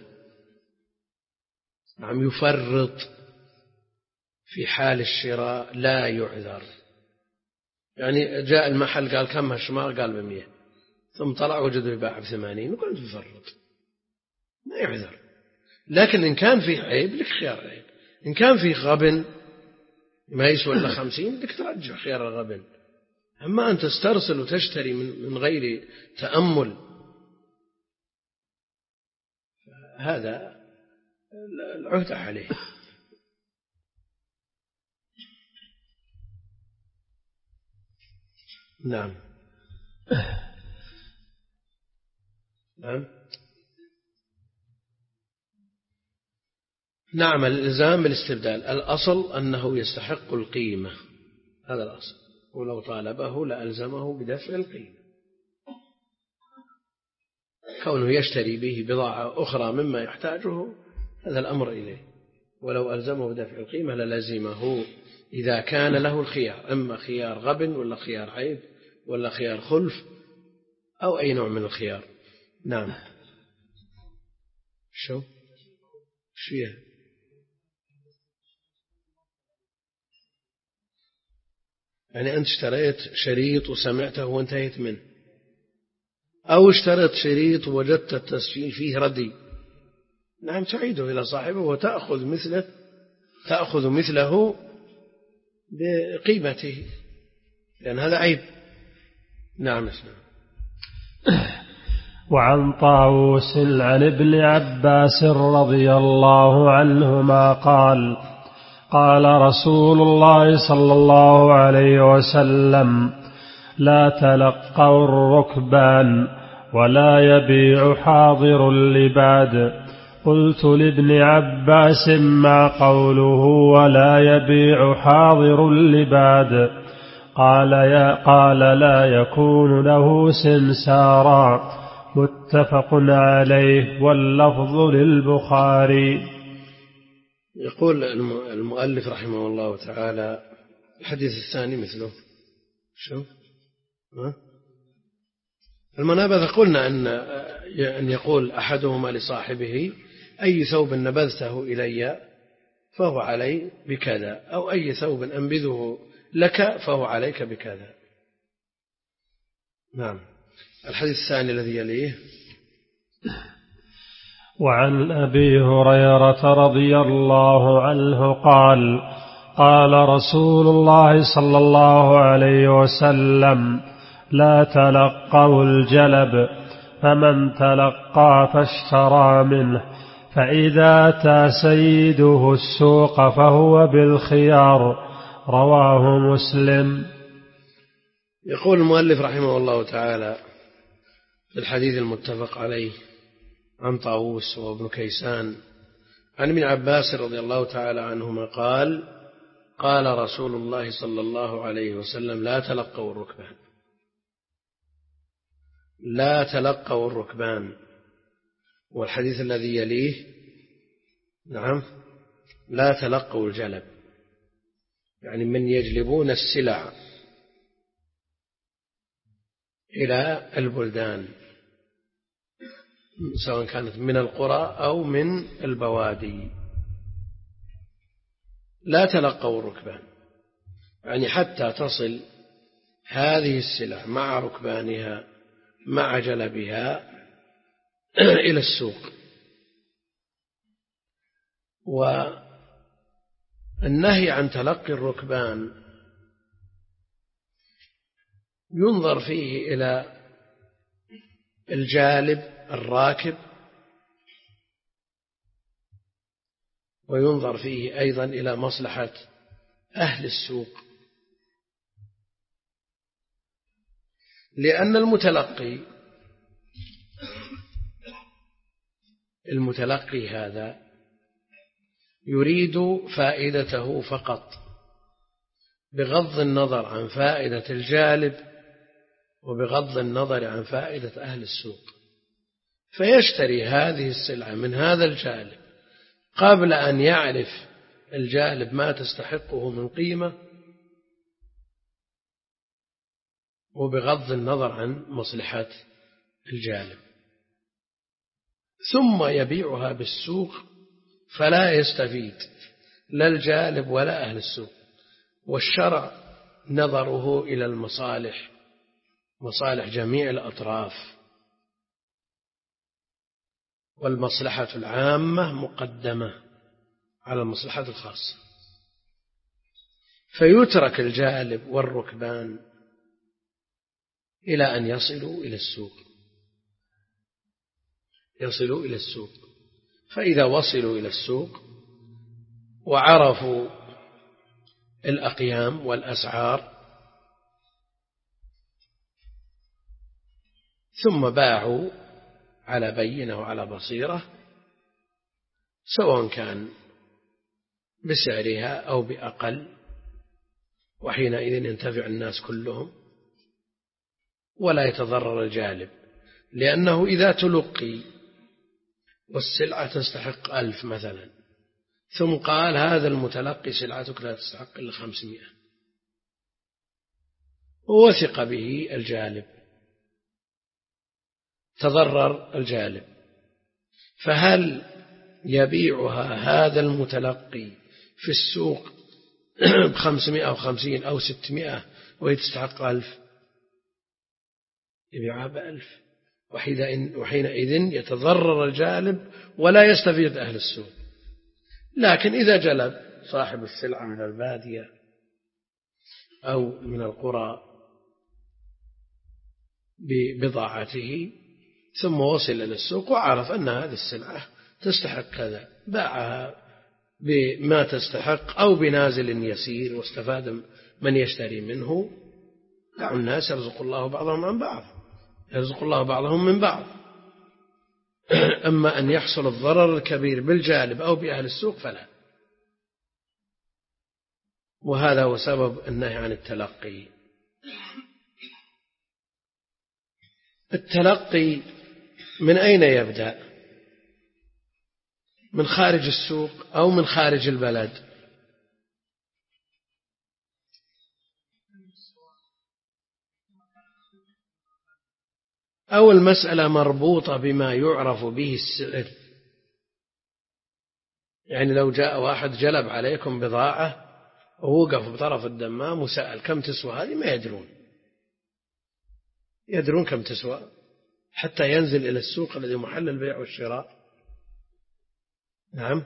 عم يفرط في حال الشراء لا يعذر، يعني جاء المحل قال كم هالشماغ؟ قال بمية، ثم طلع وجده يباع بثمانين، وقلت بفرط، ما يعذر. لكن إن كان فيه عيب لك خيار عيب، إن كان فيه غبن ما يسوى إلا خمسين لك ترجع خيار الغبن. أما أن تسترسل وتشتري من غير تأمل، هذا العهد عليه. نعم. نعم. نعم. الإلزام بالاستبدال الأصل أنه يستحق القيمة، هذا الأصل، ولو طالبه لألزمه بدفع القيمة. كونه يشتري به بضاعة أخرى مما يحتاجه هذا الأمر إليه، ولو ألزمه بدفع القيمة للزمه إذا كان له الخيار، أما خيار غبن ولا خيار عيب ولا خيار خلف أو أي نوع من الخيار. نعم. شو ايش فيها؟ يعني أنت اشتريت شريط وسمعته وانتهيت منه، أو اشتريت شريط ووجدت التسجيل فيه ردي، نعم تعيده إلى صاحبه وتأخذ مثله تأخذ مثله بقيمته، لأن هذا عيب. نعم اسمع. وعن طاووس عن ابن عباس رضي الله عنهما قال قال رسول الله صلى الله عليه وسلم لا تلقوا الركبان ولا يبيع حاضر اللباد. قلت لابن عباس ما قوله ولا يبيع حاضر اللباد؟ قال, يا قال لا يكون له سمسارا. متفق عليه واللفظ للبخاري. يقول المؤلف رحمه الله تعالى الحديث الثاني مثله شو ها؟ المنابذة قلنا أن أن يقول أحدهما لصاحبه أي ثوب نبذته إلي فهو علي بكذا، أو أي ثوب أنبذه لك فهو عليك بكذا. نعم. الحديث الثاني الذي يليه وعن أبي هريرة رضي الله عنه قال قال رسول الله صلى الله عليه وسلم لا تلقوا الجلب، فمن تلقى فاشترى منه فإذا أتى سيده السوق فهو بالخيار. رواه مسلم. يقول المؤلف رحمه الله تعالى في الحديث المتفق عليه عن طاووس وابن كيسان عن ابن عباس رضي الله تعالى عنهما قال قال رسول الله صلى الله عليه وسلم لا تلقوا الركبان لا تلقوا الركبان. والحديث الذي يليه نعم لا تلقوا الجلب، يعني من يجلبون السلع إلى البلدان سواء كانت من القرى أو من البوادي. لا تلقوا الركبان يعني حتى تصل هذه السلع مع ركبانها مع جلبها إلى السوق. والنهي عن تلقي الركبان ينظر فيه إلى الجالب الراكب، وينظر فيه أيضا إلى مصلحة أهل السوق، لأن المتلقي المتلقي هذا يريد فائدته فقط بغض النظر عن فائدة الجالب وبغض النظر عن فائدة أهل السوق، فيشتري هذه السلعة من هذا الجالب قبل أن يعرف الجالب ما تستحقه من قيمة، وبغض النظر عن مصلحة الجالب، ثم يبيعها بالسوق فلا يستفيد لا الجالب ولا أهل السوق. والشرع نظره إلى المصالح، مصالح جميع الأطراف، والمصلحة العامة مقدمة على المصلحة الخاصة، فيترك الجالب والركبان إلى أن يصلوا إلى السوق يصلوا إلى السوق فإذا وصلوا إلى السوق وعرفوا الأقيام والأسعار ثم باعوا على بينة وعلى بصيرة، سواء كان بسعرها أو بأقل، وحينئذ ينتفع الناس كلهم ولا يتضرر الجالب، لأنه إذا تلقي والسلعة تستحق ألف مثلا ثم قال هذا المتلقي سلعتك لا تستحق إلا خمسمائة، ووثق به الجالب، تضرر الجالب، فهل يبيعها هذا المتلقي في السوق بخمسمائة وخمسين أو ستمائة وهي تستحق ألف، يبيعها بألف، وحينئذ يتضرر الجالب ولا يستفيد أهل السوق. لكن إذا جلب صاحب السلعة من البادية أو من القرى ببضاعته ثم وصل إلى السوق وعرف أن هذه السلعة تستحق كذا، باعها بما تستحق أو بنازل يسير واستفاد من يشتري منه. دعوا الناس يرزق الله بعضهم عن بعض، يرزق الله بعضهم من بعض. أما أن يحصل الضرر الكبير بالجالب أو بأهل السوق فلا. وهذا هو سبب النهي عن التلقي. التلقي من أين يبدأ؟ من خارج السوق أو من خارج البلد؟ أو المسألة مربوطة بما يعرف به السعر؟ يعني لو جاء واحد جلب عليكم بضاعة ووقف بطرف الدمام وسأل كم تسوى هذه، ما يدرون يدرون كم تسوى حتى ينزل إلى السوق الذي محل البيع والشراء. نعم،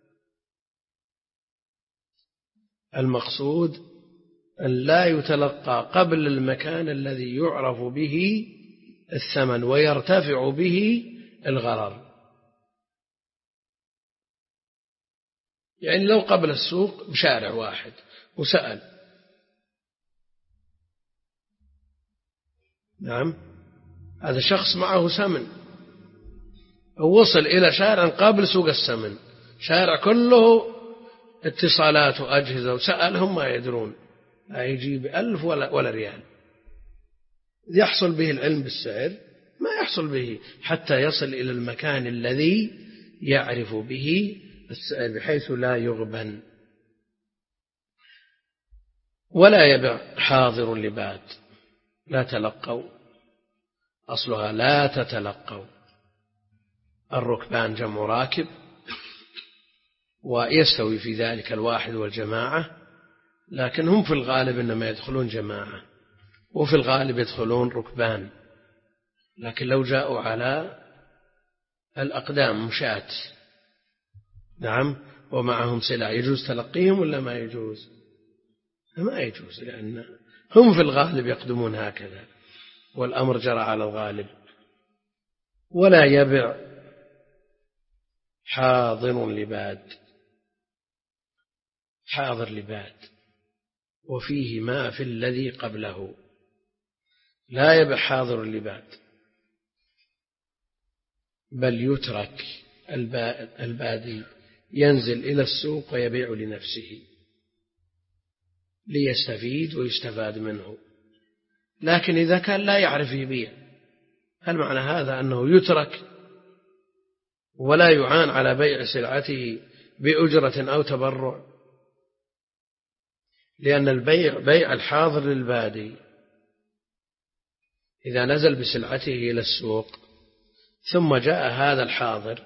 المقصود أن لا يتلقى قبل المكان الذي يعرف به الثمن ويرتفع به الغرر. يعني لو قبل السوق بشارع واحد وسأل، نعم، هذا شخص معه سمن ووصل إلى شارع قبل سوق السمن، شارع كله اتصالات وأجهزة، وسألهم ما يدرون، لا يجيب ألف ولا, ولا ريال. يحصل به العلم بالسعر؟ ما يحصل به حتى يصل إلى المكان الذي يعرف به السعر بحيث لا يغبن. ولا يبيع حاضر لباد، لا تلقوا، أصلها لا تتلقوا. الركبان جمع راكب، ويستوي في ذلك الواحد والجماعة، لكن هم في الغالب إنما يدخلون جماعة، وفي الغالب يدخلون ركبان. لكن لو جاءوا على الأقدام مشاة، نعم، ومعهم سلع، يجوز تلقيهم ولا ما يجوز؟ ما يجوز، لأن هم في الغالب يقدمون هكذا، والأمر جرى على الغالب. ولا يبع حاضر لباد، حاضر لباد وفيه ما في الذي قبله. لا يبع حاضر لباد، بل يترك البادي ينزل إلى السوق ويبيع لنفسه ليستفيد ويستفاد منه. لكن إذا كان لا يعرف يبيع، هل معنى هذا أنه يترك ولا يعان على بيع سلعته بأجرة أو تبرع؟ لأن البيع بيع الحاضر للبادي، إذا نزل بسلعته إلى السوق ثم جاء هذا الحاضر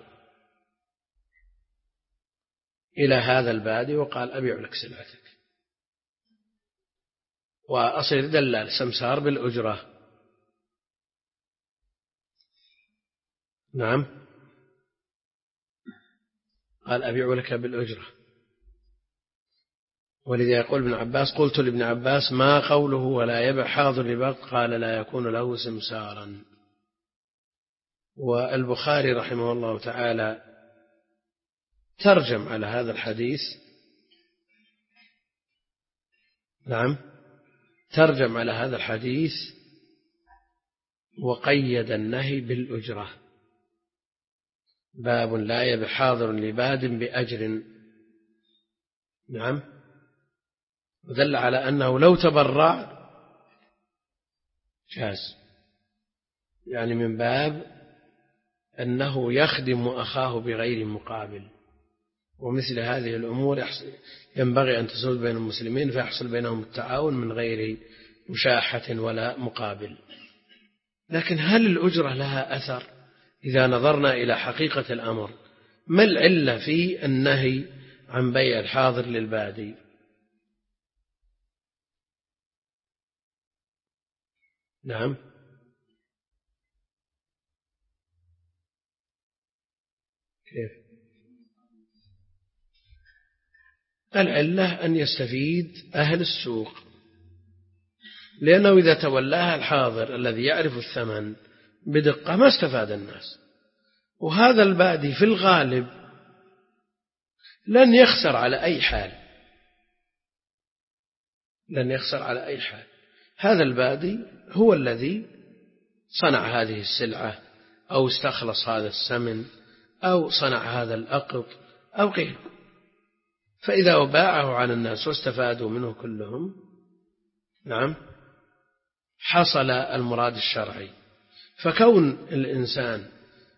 إلى هذا البادي وقال أبيع لك سلعتك، وأصير دلال سمسار بالأجرة، نعم، قال أبيع لك بالأجرة. ولذا يقول ابن عباس: قلت لابن عباس ما قوله ولا يبع حاضر لباد؟ قال: لا يكون له سمسارا. والبخاري رحمه الله تعالى ترجم على هذا الحديث، نعم، ترجم على هذا الحديث وقيد النهي بالأجرة: باب لا يبع حاضر لباد بأجر، نعم، ودل على أنه لو تبرع جاز، يعني من باب أنه يخدم أخاه بغير مقابل. ومثل هذه الأمور ينبغي أن تسود بين المسلمين فيحصل بينهم التعاون من غير مشاحة ولا مقابل. لكن هل الأجرة لها أثر؟ إذا نظرنا إلى حقيقة الأمر ما العلة في النهي عن بيع الحاضر للبادي؟ نعم. كيف؟ العلة أن يستفيد أهل السوق، لأنه إذا تولاها الحاضر الذي يعرف الثمن بدقة ما استفاد الناس، وهذا البادي في الغالب لن يخسر على أي حال، لن يخسر على أي حال. هذا البادي هو الذي صنع هذه السلعة أو استخلص هذا السمن أو صنع هذا الأقط أو غيره، فإذا باعه على الناس واستفادوا منه كلهم، نعم، حصل المراد الشرعي. فكون الإنسان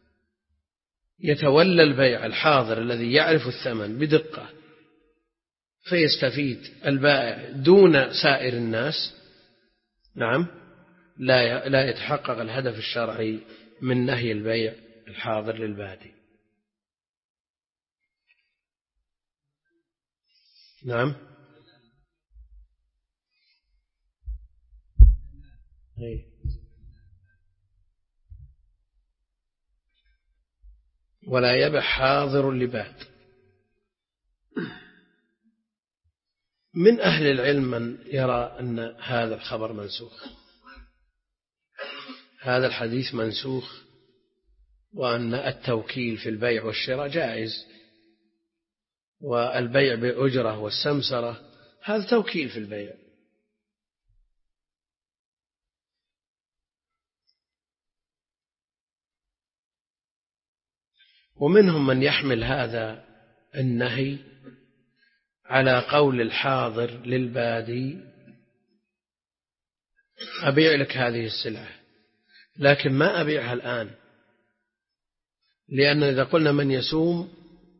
يتولى البيع الحاضر الذي يعرف الثمن بدقة فيستفيد البائع دون سائر الناس، نعم، لا لا يتحقق الهدف الشرعي من نهي البيع الحاضر للبادي. نعم. ولا يبع حاضر لباد. من أهل العلم من يرى أن هذا الخبر منسوخ، هذا الحديث منسوخ، وأن التوكيل في البيع والشراء جائز، والبيع بأجرة والسمسرة هذا توكيل في البيع. ومنهم من يحمل هذا النهي على قول الحاضر للبادي أبيع لك هذه السلعة لكن ما أبيعها الآن، لأن إذا قلنا من يسوم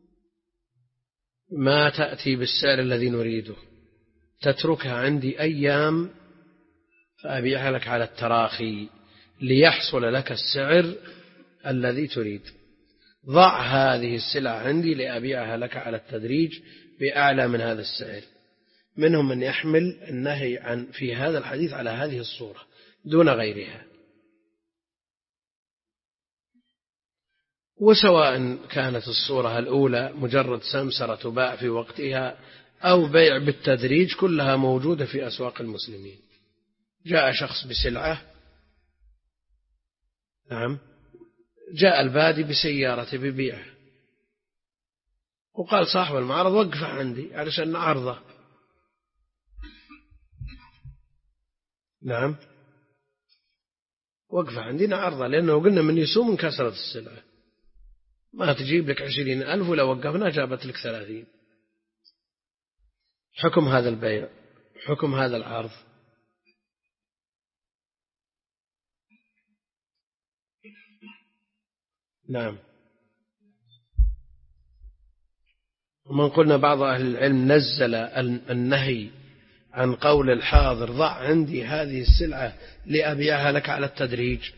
ما تأتي بالسعر الذي نريده، تتركها عندي أيام فأبيعها لك على التراخي ليحصل لك السعر الذي تريد. ضع هذه السلعة عندي لأبيعها لك على التدريج بأعلى من هذا السعر. منهم من يحمل النهي عن في هذا الحديث على هذه الصورة دون غيرها. وسواء كانت الصورة الأولى مجرد سمسرة تباع في وقتها أو بيع بالتدريج كلها موجودة في أسواق المسلمين. جاء شخص بسلعة، نعم، جاء البادي بسيارة ببيعه وقال صاحب المعرض وقف عندي علشان عرضه، نعم، وقف عندنا عرضه، لأنه قلنا من يسوم انكسرت السلعة، ما تجيب لك عشرين ألف ولا وقفنا جابت لك ثلاثين. حكم هذا البيع، حكم هذا العرض. نعم. ومن قلنا بعض أهل العلم نزل النهي عن قول الحاضر ضع عندي هذه السلعة لأبيعها لك على التدريج،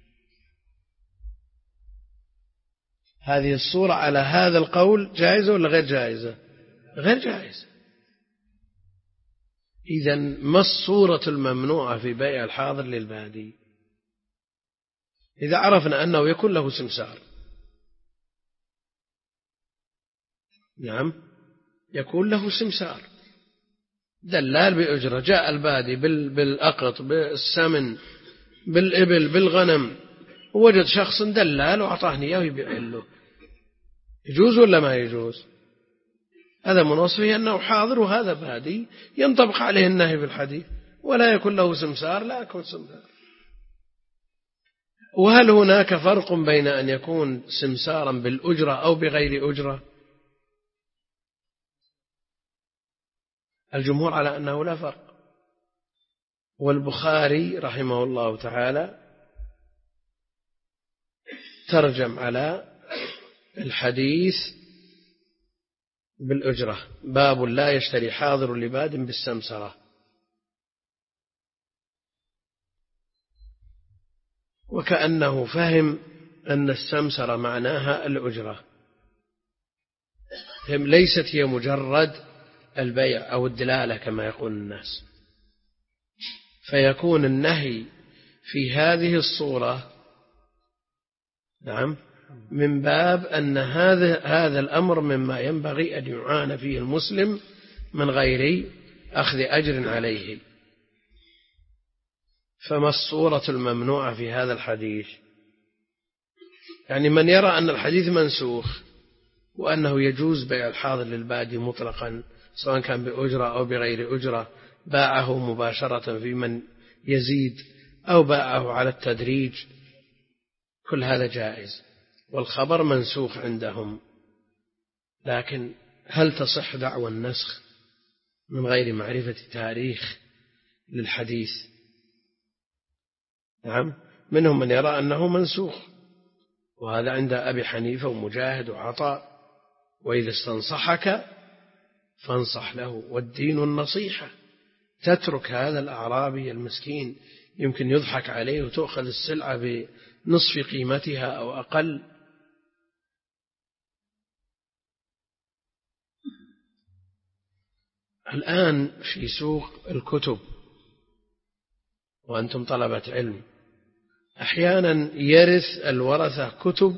هذه الصورة على هذا القول جائزة ولا غير جائزة؟ غير جائزة. إذن ما الصورة الممنوعة في بيع الحاضر للبادي؟ إذا عرفنا أنه يكون له سمسار، نعم، يكون له سمسار دلال بأجرة، جاء البادي بالأقط بالسمن بالإبل بالغنم ووجد شخص دلال وأعطاه إياه يبيع له، يجوز ولا ما يجوز؟ هذا منصف أنه حاضر وهذا بادي ينطبق عليه النهي في الحديث، ولا يكون له سمسار لا يكون سمسار. وهل هناك فرق بين أن يكون سمسارا بالأجرة أو بغير أجرة؟ الجمهور على أنه لا فرق. والبخاري رحمه الله تعالى ترجم على الحديث بالأجرة، باب لا يشتري حاضر لباد بالسمسرة، وكأنه فهم أن السمسرة معناها الأجرة، ليست هي مجرد البيع أو الدلالة كما يقول الناس. فيكون النهي في هذه الصورة نعم من باب أن هذا هذا الأمر مما ينبغي أن يعان فيه المسلم من غير أخذ أجر عليه. فما الصورة الممنوعة في هذا الحديث؟ يعني من يرى أن الحديث منسوخ وأنه يجوز بيع الحاضر للبادي مطلقا سواء كان بأجرة أو بغير أجرة، باعه مباشرة في من يزيد أو باعه على التدريج، كل هذا جائز والخبر منسوخ عندهم. لكن هل تصح دعوى النسخ من غير معرفة تاريخ للحديث؟ نعم، منهم من يرى أنه منسوخ، وهذا عند أبي حنيفة ومجاهد وعطاء. وإذا استنصحك فانصح له، والدين النصيحة. تترك هذا الأعرابي المسكين يمكن يضحك عليه وتأخذ السلعة بنصف قيمتها أو أقل. الآن في سوق الكتب وأنتم طلبة علم، أحيانا يرث الورثة كتب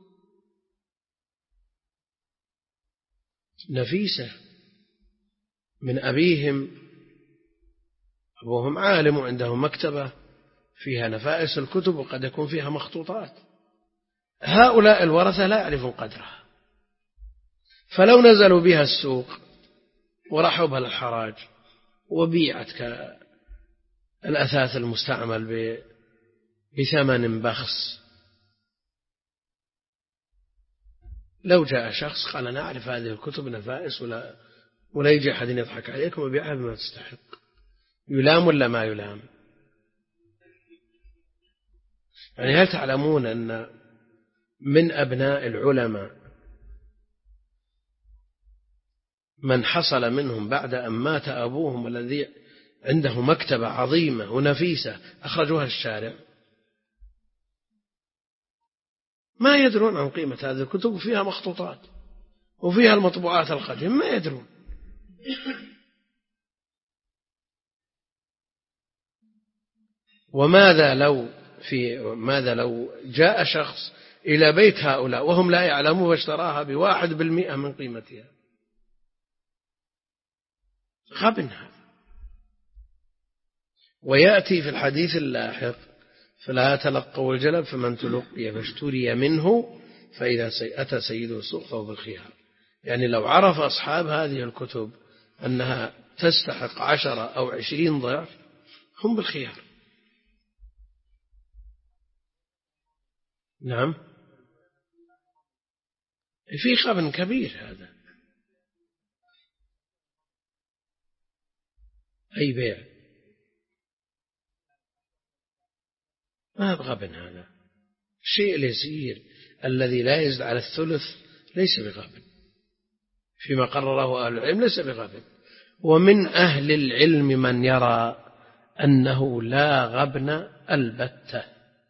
نفيسة من أبيهم، أبوهم عالم وعندهم مكتبة فيها نفائس الكتب وقد يكون فيها مخطوطات، هؤلاء الورثة لا يعرفون قدرها، فلو نزلوا بها السوق ورحوا بها الحراج وبيعت كالأثاث المستعمل بثمن بخس، لو جاء شخص قال أنا أعرف هذه الكتب نفائس ولا, ولا يجي أحد يضحك عليكم وبيعها بما تستحق، يلام ولا ما يلام؟ يعني هل تعلمون أن من أبناء العلماء من حصل منهم بعد أن مات أبوهم الذي عنده مكتبة عظيمة ونفيسة أخرجوها الشارع، ما يدرون عن قيمة هذه الكتب، وفيها مخطوطات وفيها المطبوعات القديمة، ما يدرون. وماذا لو في ماذا لو جاء شخص إلى بيت هؤلاء وهم لا يعلمون واشتراها بواحد بالمئة من قيمتها؟ غبن هذا. ويأتي في الحديث اللاحق فلا تلقوا الجلب فمن تلقي فاشتري منه فإذا أتى سيده السوق فهو بالخيار. يعني لو عرف أصحاب هذه الكتب أنها تستحق عشرة أو عشرين ضعف هم بالخيار. نعم، في خبن كبير هذا. أي بيع؟ ما بغبن هذا، شيء اليسير الذي لا يزيد على الثلث ليس بغبن، فيما قرره أهل العلم ليس بغبن. ومن أهل العلم من يرى أنه لا غبن البتة.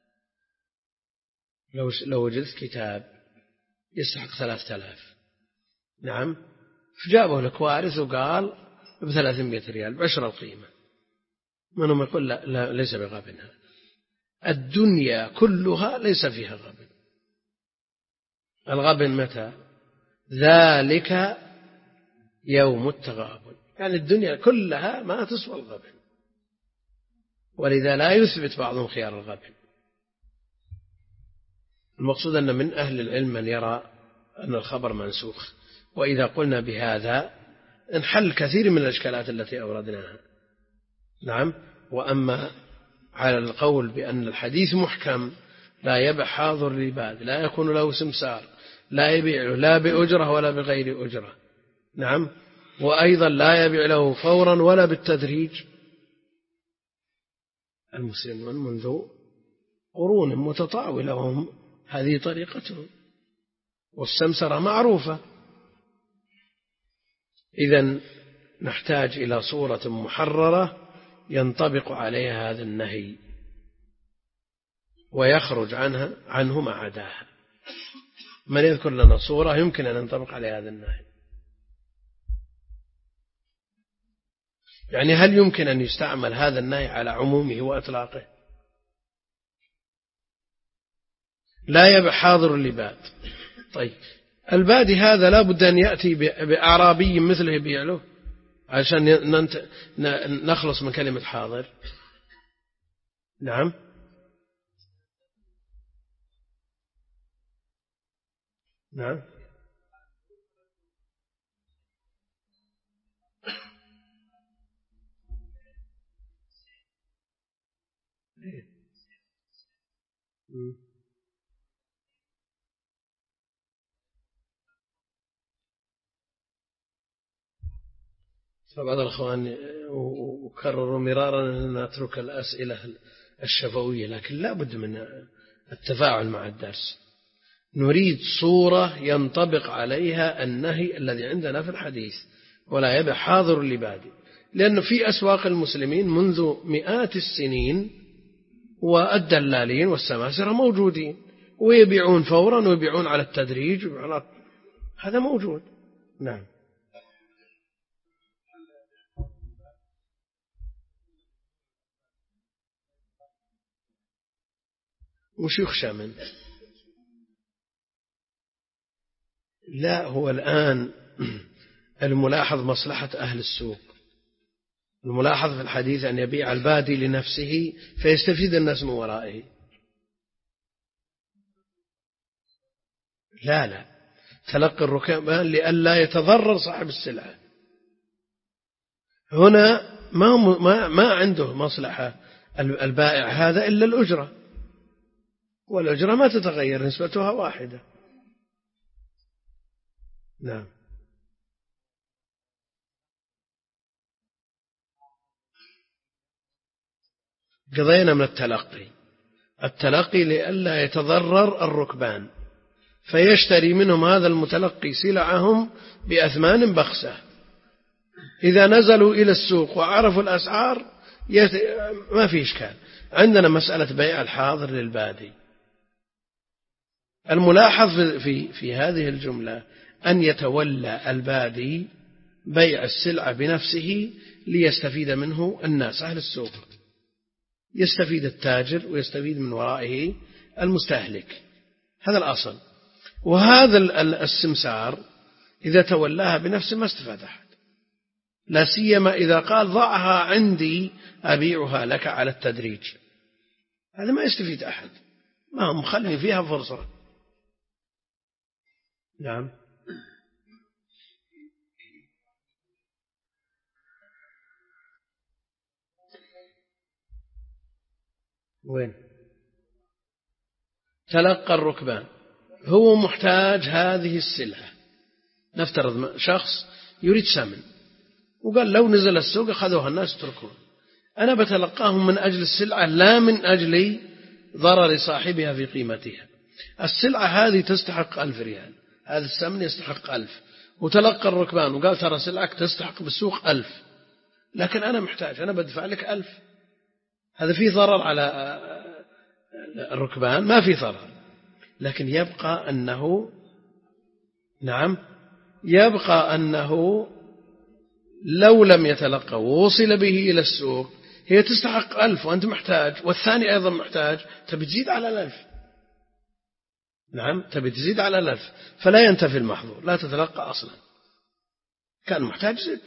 لو لو وجدت كتاب يستحق ثلاثة آلاف، نعم، فجابه لك وارث وقال بثلاثمائة ريال بعشر القيمة، منهم يقول لا, لا ليس بغبن هذا. الدنيا كلها ليس فيها غبن. الغبن متى؟ ذلك يوم التغابن، يعني الدنيا كلها ما تسوى الغبن، ولذا لا يثبت بعضهم خيار الغبن. المقصود أن من أهل العلم من يرى أن الخبر منسوخ، وإذا قلنا بهذا انحل كثير من الإشكالات التي أوردناها. نعم. وأما على القول بأن الحديث محكم لا يبع حاضر لباد، لا يكون له سمسار، لا يبيع له لا بأجرة ولا بغير أجرة، نعم، وأيضا لا يبيع له فورا ولا بالتدريج. المسلمون منذ قرون متطاولة وهم هذه طريقتهم، والسمسرة معروفة. إذن نحتاج إلى صورة محررة ينطبق عليها هذا النهي ويخرج عنها عنه ما عداها. من يذكر لنا صورة يمكن أن ينطبق عليها هذا النهي؟ يعني هل يمكن أن يستعمل هذا النهي على عمومه وإطلاقه؟ لا يبع حاضر لباد. طيب البادي هذا لا بد أن يأتي بأعرابي مثله يبيع له عشان نخلص من كلمة حاضر. نعم. نعم. بعض الأخوان وكرروا مرارا أن نترك الأسئلة الشفوية، لكن لا بد من التفاعل مع الدرس. نريد صورة ينطبق عليها النهي الذي عندنا في الحديث، ولا يبع حاضر لبادي، لأنه في أسواق المسلمين منذ مئات السنين والدلالين والسماسرة موجودين ويبيعون فورا ويبيعون على التدريج، هذا موجود. نعم. وش يخشى منه؟ لا، هو الآن الملاحظ مصلحة أهل السوق. الملاحظ في الحديث أن يبيع البادي لنفسه فيستفيد الناس من ورائه. لا لا، تلقي الركبان لئلا يتضرر صاحب السلعة. هنا ما ما ما عنده مصلحة البائع هذا إلا الأجرة، والأجرة ما تتغير، نسبتها واحدة. نعم. قضينا من التلقي. التلقي لئلا يتضرر الركبان، فيشتري منهم هذا المتلقي سلعهم بأثمان بخسة. إذا نزلوا إلى السوق وعرفوا الأسعار يت... ما في إشكال. عندنا مسألة بيع الحاضر للبادي. الملاحظ في في هذه الجملة أن يتولى البادي بيع السلعة بنفسه ليستفيد منه الناس أهل السوق، يستفيد التاجر ويستفيد من ورائه المستهلك. هذا الأصل. وهذا السمسار إذا تولاها بنفسه ما استفاد أحد، لا سيما إذا قال ضعها عندي أبيعها لك على التدريج، هذا ما يستفيد أحد، ما هم مخلي فيها فرصة. نعم. وين تلقى الركبان؟ هو محتاج هذه السلعة. نفترض شخص يريد سمن وقال لو نزل السوق أخذوها الناس يتركون، أنا بتلقاهم من أجل السلعة لا من أجل ضرر صاحبها في قيمتها. السلعة هذه تستحق ألف ريال، هذا السمن يستحق ألف، وتلقى الركبان وقال ترى سلعك تستحق بالسوق ألف، لكن أنا محتاج، أنا بدفع لك ألف. هذا فيه ضرر على الركبان؟ ما في ضرر، لكن يبقى أنه نعم يبقى أنه لو لم يتلقى ووصل به إلى السوق هي تستحق ألف وأنت محتاج، والثاني أيضا محتاج، تبي تزيد على الألف. نعم تبي تزيد على الألف، فلا ينتفي المحظور، لا تتلقى أصلا، كان محتاج زد.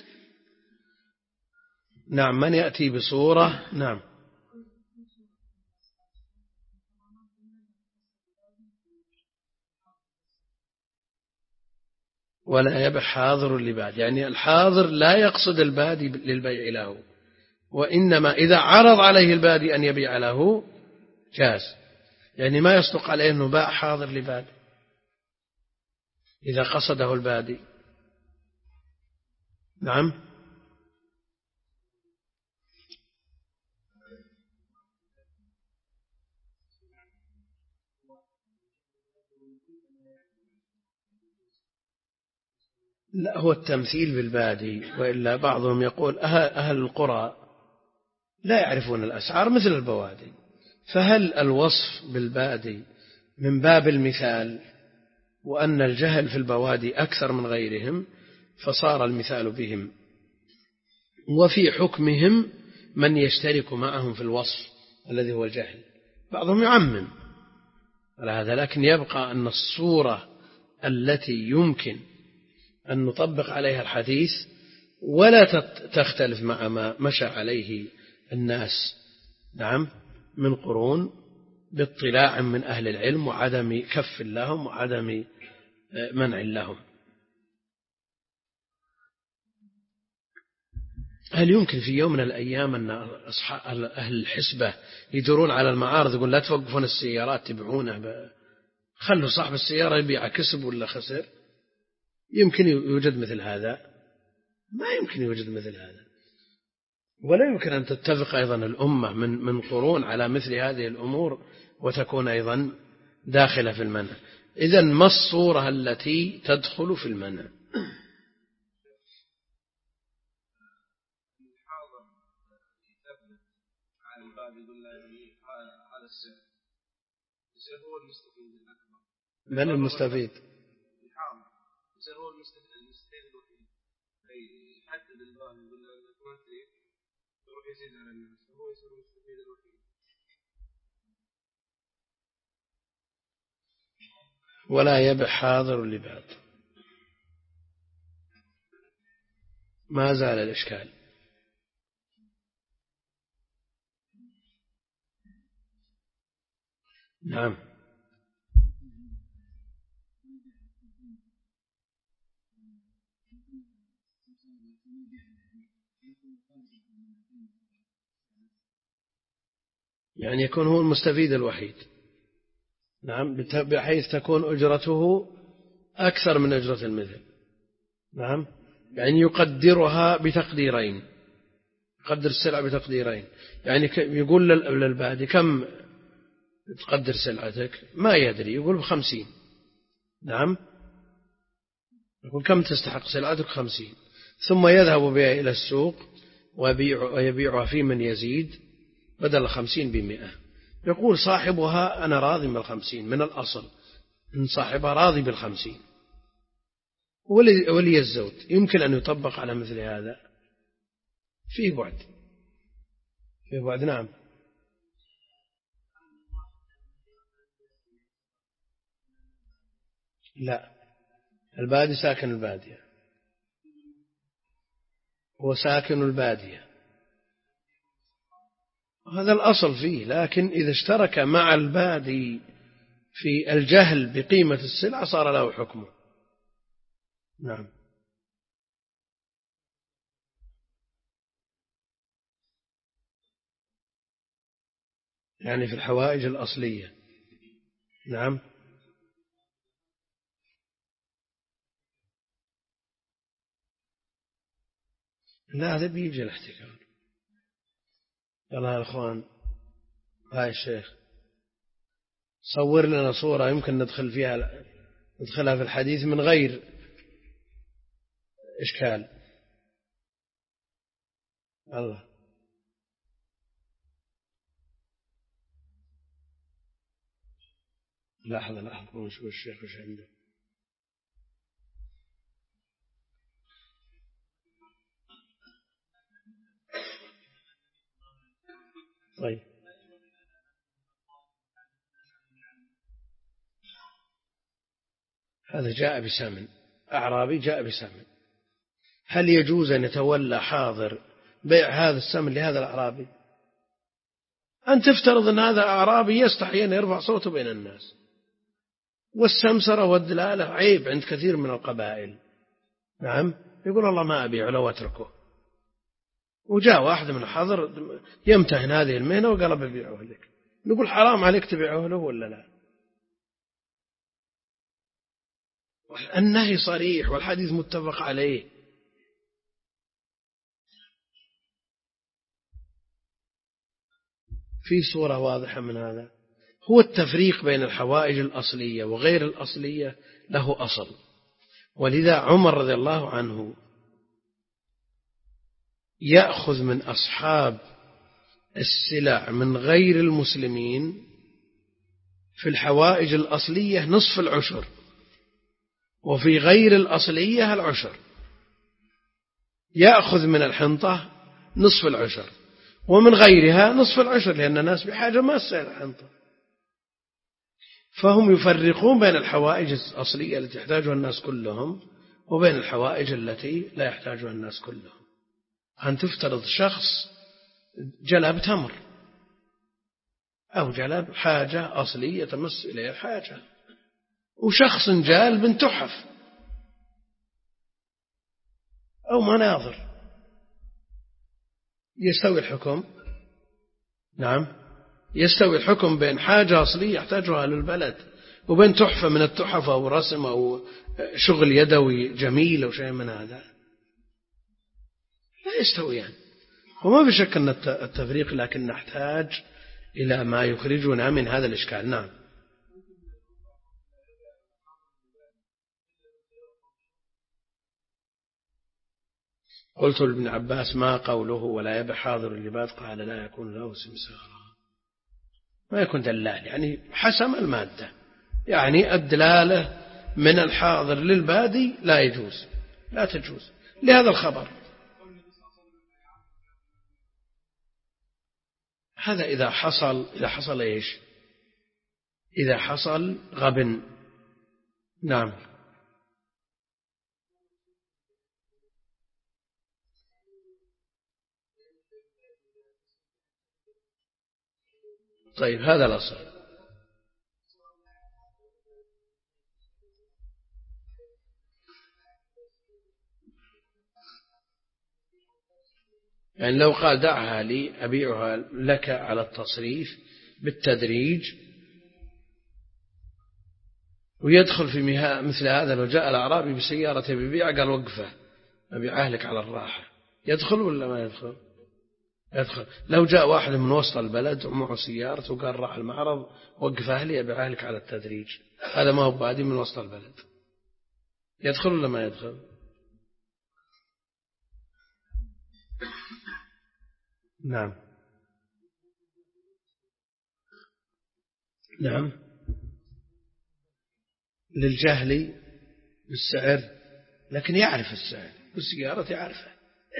نعم. من يأتي بصورة نعم ولا يبع حاضر لباد، يعني الحاضر لا يقصد البادي للبيع له، وإنما إذا عرض عليه البادي أن يبيع له جاز، يعني ما يصدق عليه أنه باع حاضر لبادي إذا قصده البادي. نعم. لا، هو التمثيل بالبادي، وإلا بعضهم يقول أهل القرى لا يعرفون الأسعار مثل البوادي، فهل الوصف بالبادي من باب المثال، وأن الجهل في البوادي أكثر من غيرهم فصار المثال بهم وفي حكمهم من يشترك معهم في الوصف الذي هو الجهل. بعضهم يعمم على هذا، لكن يبقى أن الصورة التي يمكن أن نطبق عليها الحديث ولا تختلف مع ما مشى عليه الناس نعم من قرون، باطلاع من أهل العلم وعدم كف لهم وعدم منع لهم. هل يمكن في يوم من الأيام أن أصحاب أهل الحسبة يدورون على المعارض يقول لا توقفون السيارات تبيعونه، خلوا صاحب السيارة يبيع كسب ولا خسر؟ يمكن يوجد مثل هذا؟ ما يمكن يوجد مثل هذا. ولا يمكن أن تتفق أيضا الأمة من من قرون على مثل هذه الأمور وتكون أيضا داخلة في المنع. إذن ما الصورة التي تدخل في المنع؟ من المستفيد؟ ولا يبع حاضر لباد. ما زال الإشكال. نعم. يعني يكون هو المستفيد الوحيد. نعم، بحيث تكون أجرته أكثر من أجرة المثل. نعم، يعني يقدرها بتقديرين، يقدر السلعة بتقديرين. يعني يقول للبادي كم تقدر سلعتك؟ ما يدري، يقول بخمسين. نعم، يقول كم تستحق سلعتك؟ خمسين. ثم يذهب بها إلى السوق ويبيعها في من يزيد بدل خمسين بمئة. يقول صاحبها أنا راضي بالخمسين من الأصل، إن صاحبها راضي بالخمسين. ولي الزوج يمكن أن يطبق على مثل هذا؟ فيه بعد، فيه بعد. نعم. لا، البادي ساكن البادية، هو ساكن البادية، هذا الأصل فيه. لكن إذا اشترك مع البادي في الجهل بقيمة السلعة صار له حكمه. نعم. يعني في الحوائج الأصلية. نعم. لا، هذا بيجي الاحتكار. يلا يا أخوان، هاي الشيخ صور لنا صورة يمكن ندخل فيها ندخلها في الحديث من غير إشكال. الله. لحظة لحظة نشوف الشيخ وش عنده. طيب، هذا جاء بسمن، أعرابي جاء بسمن، هل يجوز أن يتولى حاضر بيع هذا السمن لهذا الأعرابي؟ أن تفترض أن هذا أعرابي يستحي أن يرفع صوته بين الناس، والسمسرة والدلالة عيب عند كثير من القبائل. نعم، يقول الله ما أبيع لو أتركه. وجاء واحد من الحضر يمتهن هذه المهنة وقال ببيعه لك، نقول حرام عليك تبيعه له ولا لا؟ النهي صريح والحديث متفق عليه. في صورة واضحة من هذا. هو التفريق بين الحوائج الأصلية وغير الأصلية له أصل، ولذا عمر رضي الله عنه يأخذ من أصحاب السلع من غير المسلمين في الحوائج الأصلية نصف العشر، وفي غير الأصلية العشر. يأخذ من الحنطة نصف العشر ومن غيرها نصف العشر، لأن الناس بحاجة ماسة إلى الحنطة. فهم يفرقون بين الحوائج الأصلية التي يحتاجها الناس كلهم وبين الحوائج التي لا يحتاجها الناس كلهم. أن تفترض شخص جلب تمر أو جلب حاجة أصلية تمس إليها الحاجة، وشخص جالب من تحف أو مناظر، يستوي الحكم؟ نعم يستوي الحكم بين حاجة أصلية يحتاجها أهل البلد وبين تحفة من التحف أو رسم أو شغل يدوي جميل أو شيء من هذا، لا يستويان. وما في شك أن التفريق، لكن نحتاج إلى ما يخرجنا من هذا الإشكال. نعم. قلت لابن عباس: ما قوله ولا يبع حاضر اللباد؟ قال: لا يكون له سمسارا. ما يكون دلال، يعني حسم المادة، يعني الدلالة من الحاضر للبادي لا يجوز، لا تجوز لهذا الخبر. هذا إذا حصل إذا حصل إيش؟ إذا حصل غبن. نعم. طيب هذا الأصل. يعني لو قال: دعها لي أبيعها لك على التصريف بالتدريج، ويدخل في مثل هذا لو جاء الأعرابي بسيارة ببيع قال: وقفه أبيعها لك على الراحة، يدخل ولا ما يدخل؟ يدخل. لو جاء واحد من وسط البلد ومعه سيارة وقال: راح المعرض وقف أهلي أبيعها لك على التدريج، هذا ما هو بادي من وسط البلد، يدخل ولا ما يدخل؟ نعم. نعم. للجهل بالسعر، لكن يعرف السعر والسيارة يعرفه.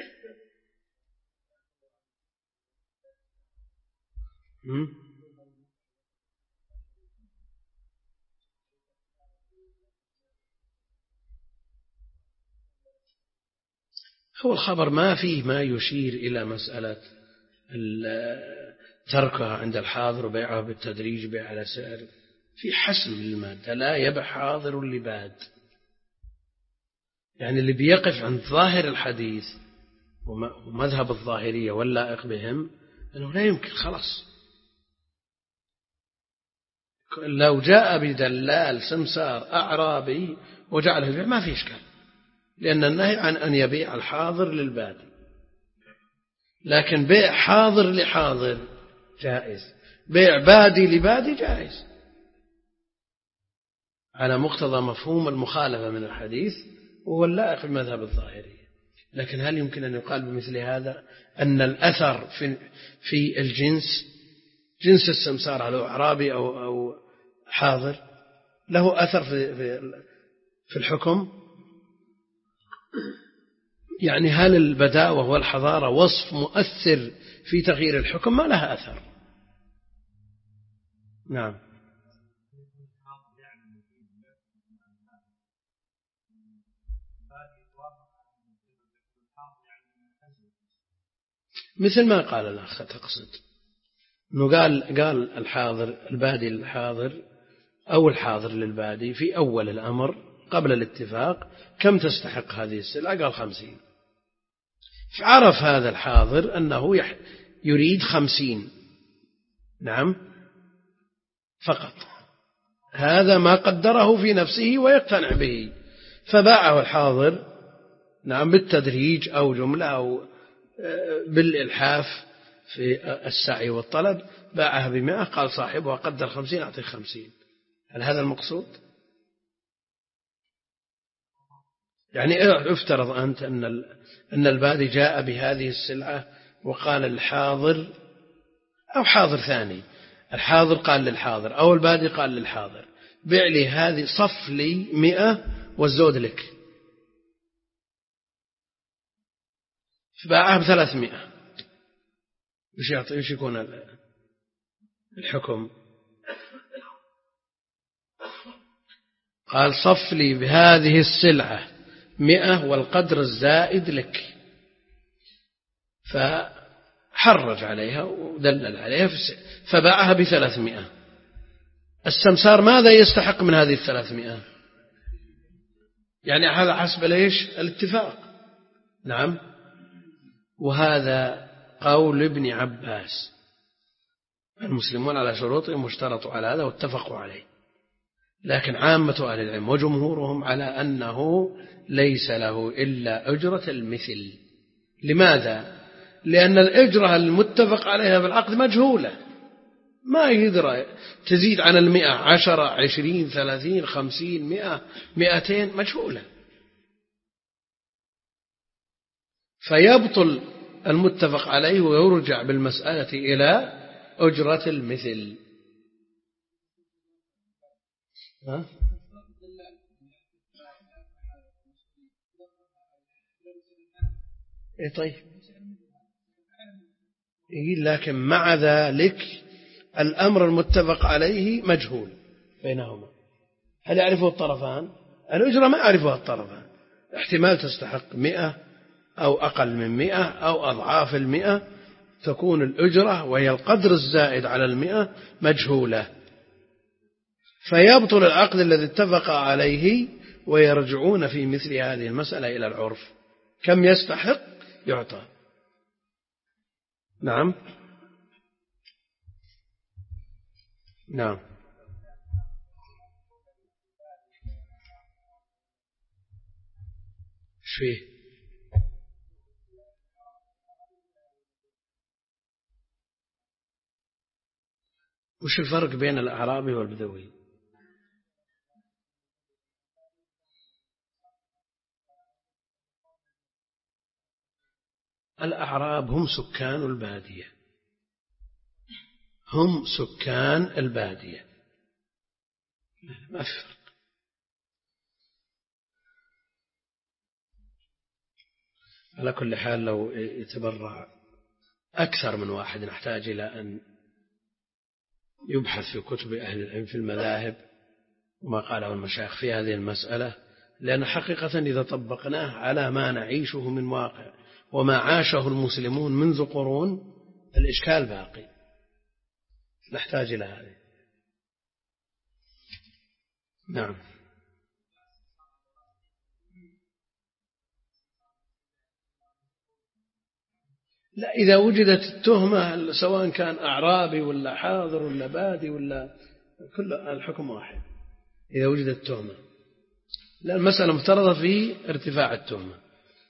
هو الخبر ما فيه ما يشير إلى مسألة تركها عند الحاضر وبيعها بالتدريج بيع على سعر، في حسم للمادة. لا يبع حاضر اللباد، يعني اللي بيقف عند ظاهر الحديث ومذهب الظاهرية واللائق بهم أنه لا يمكن، خلاص. لو جاء بدلال سمسار أعرابي وجعله يبيع ما في إشكال، لأن النهي عن أن يبيع الحاضر للبادي. لكن بيع حاضر لحاضر جائز، بيع بادي لبادي جائز على مقتضى مفهوم المخالفة من الحديث وهو اللائق في المذهب الظاهري. لكن هل يمكن أن يقال بمثل هذا أن الأثر في في الجنس، جنس السمسار على أعرابي أو أو حاضر، له أثر في في في الحكم؟ يعني هل البداوة والحضارة وصف مؤثر في تغيير الحكم؟ ما لها أثر. نعم. مثل ما قال الأخ تقصد أنه قال قال الحاضر البادي للحاضر أو الحاضر للبادي في أول الأمر قبل الاتفاق: كم تستحق هذه السلعة؟ قال: خمسين. فعرف هذا الحاضر أنه يريد خمسين، نعم، فقط. هذا ما قدره في نفسه ويقتنع به، فباعه الحاضر، نعم، بالتدريج أو جملة أو بالإلحاف في السعي والطلب، باعها بمئة، قال صاحبها: قدر خمسين أعطي خمسين. هل هذا المقصود؟ يعني افترض أنت أن أن البادي جاء بهذه السلعة وقال الحاضر أو حاضر ثاني، الحاضر قال للحاضر أو البادي قال للحاضر: بيع لي هذه، صف لي مئة والزود لك. فباعها بثلاثمائة، وش يعطي وش يكون الحكم؟ قال صف لي بهذه السلعة مئة والقدر الزائد لك، فحرج عليها ودلل عليها فباعها بثلاثمائة. السمسار ماذا يستحق من هذه الثلاثمائة؟ يعني هذا حسب ليش الاتفاق. نعم. وهذا قول ابن عباس، المسلمون على شروطهم واشترطوا على هذا واتفقوا عليه، لكن عامة أهل العلم وجمهورهم على أنه ليس له إلا أجرة المثل. لماذا؟ لأن الأجرة المتفق عليها بالعقد مجهولة، ما يدرى تزيد عن المئة عشرة عشرين ثلاثين خمسين مئة مئتين مجهولة، فيبطل المتفق عليه ويرجع بالمسألة إلى أجرة المثل. ها؟ إيه طيب إيه، لكن مع ذلك الأمر المتفق عليه مجهول بينهما. هل يعرفه الطرفان؟ الأجرة ما يعرفها الطرفان، احتمال تستحق مئة أو أقل من مئة أو أضعاف المئة، تكون الأجرة وهي القدر الزائد على المئة مجهولة، فيبطل العقد الذي اتفق عليه ويرجعون في مثل هذه المسألة إلى العرف، كم يستحق يعطى. نعم نعم. شيء وش الفرق بين الأعرابي والبدوي؟ الأعراب هم سكان البادية، هم سكان البادية، ما في فرق. على كل حال لو يتبرع أكثر من واحد نحتاج إلى أن يبحث في كتب أهل العلم في المذاهب وما قاله المشايخ في هذه المسألة، لأن حقيقة إذا طبقناه على ما نعيشه من واقع وما عاشه المسلمون منذ قرون الإشكال باقي، نحتاج إلى هذه. نعم. لا، إذا وجدت التهمة سواء كان أعرابي ولا حاضر ولا بادي ولا كل الحكم واحد إذا وجدت التهمة، لا المسألة مفترضة في ارتفاع التهمة.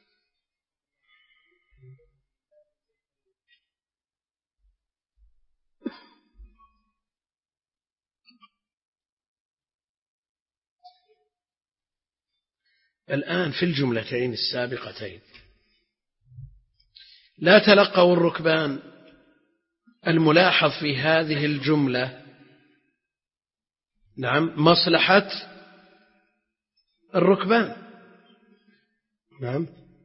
الآن في الجملتين السابقتين لا تلقوا الركبان، الملاحظ في هذه الجملة نعم مصلحة الركبان. نعم.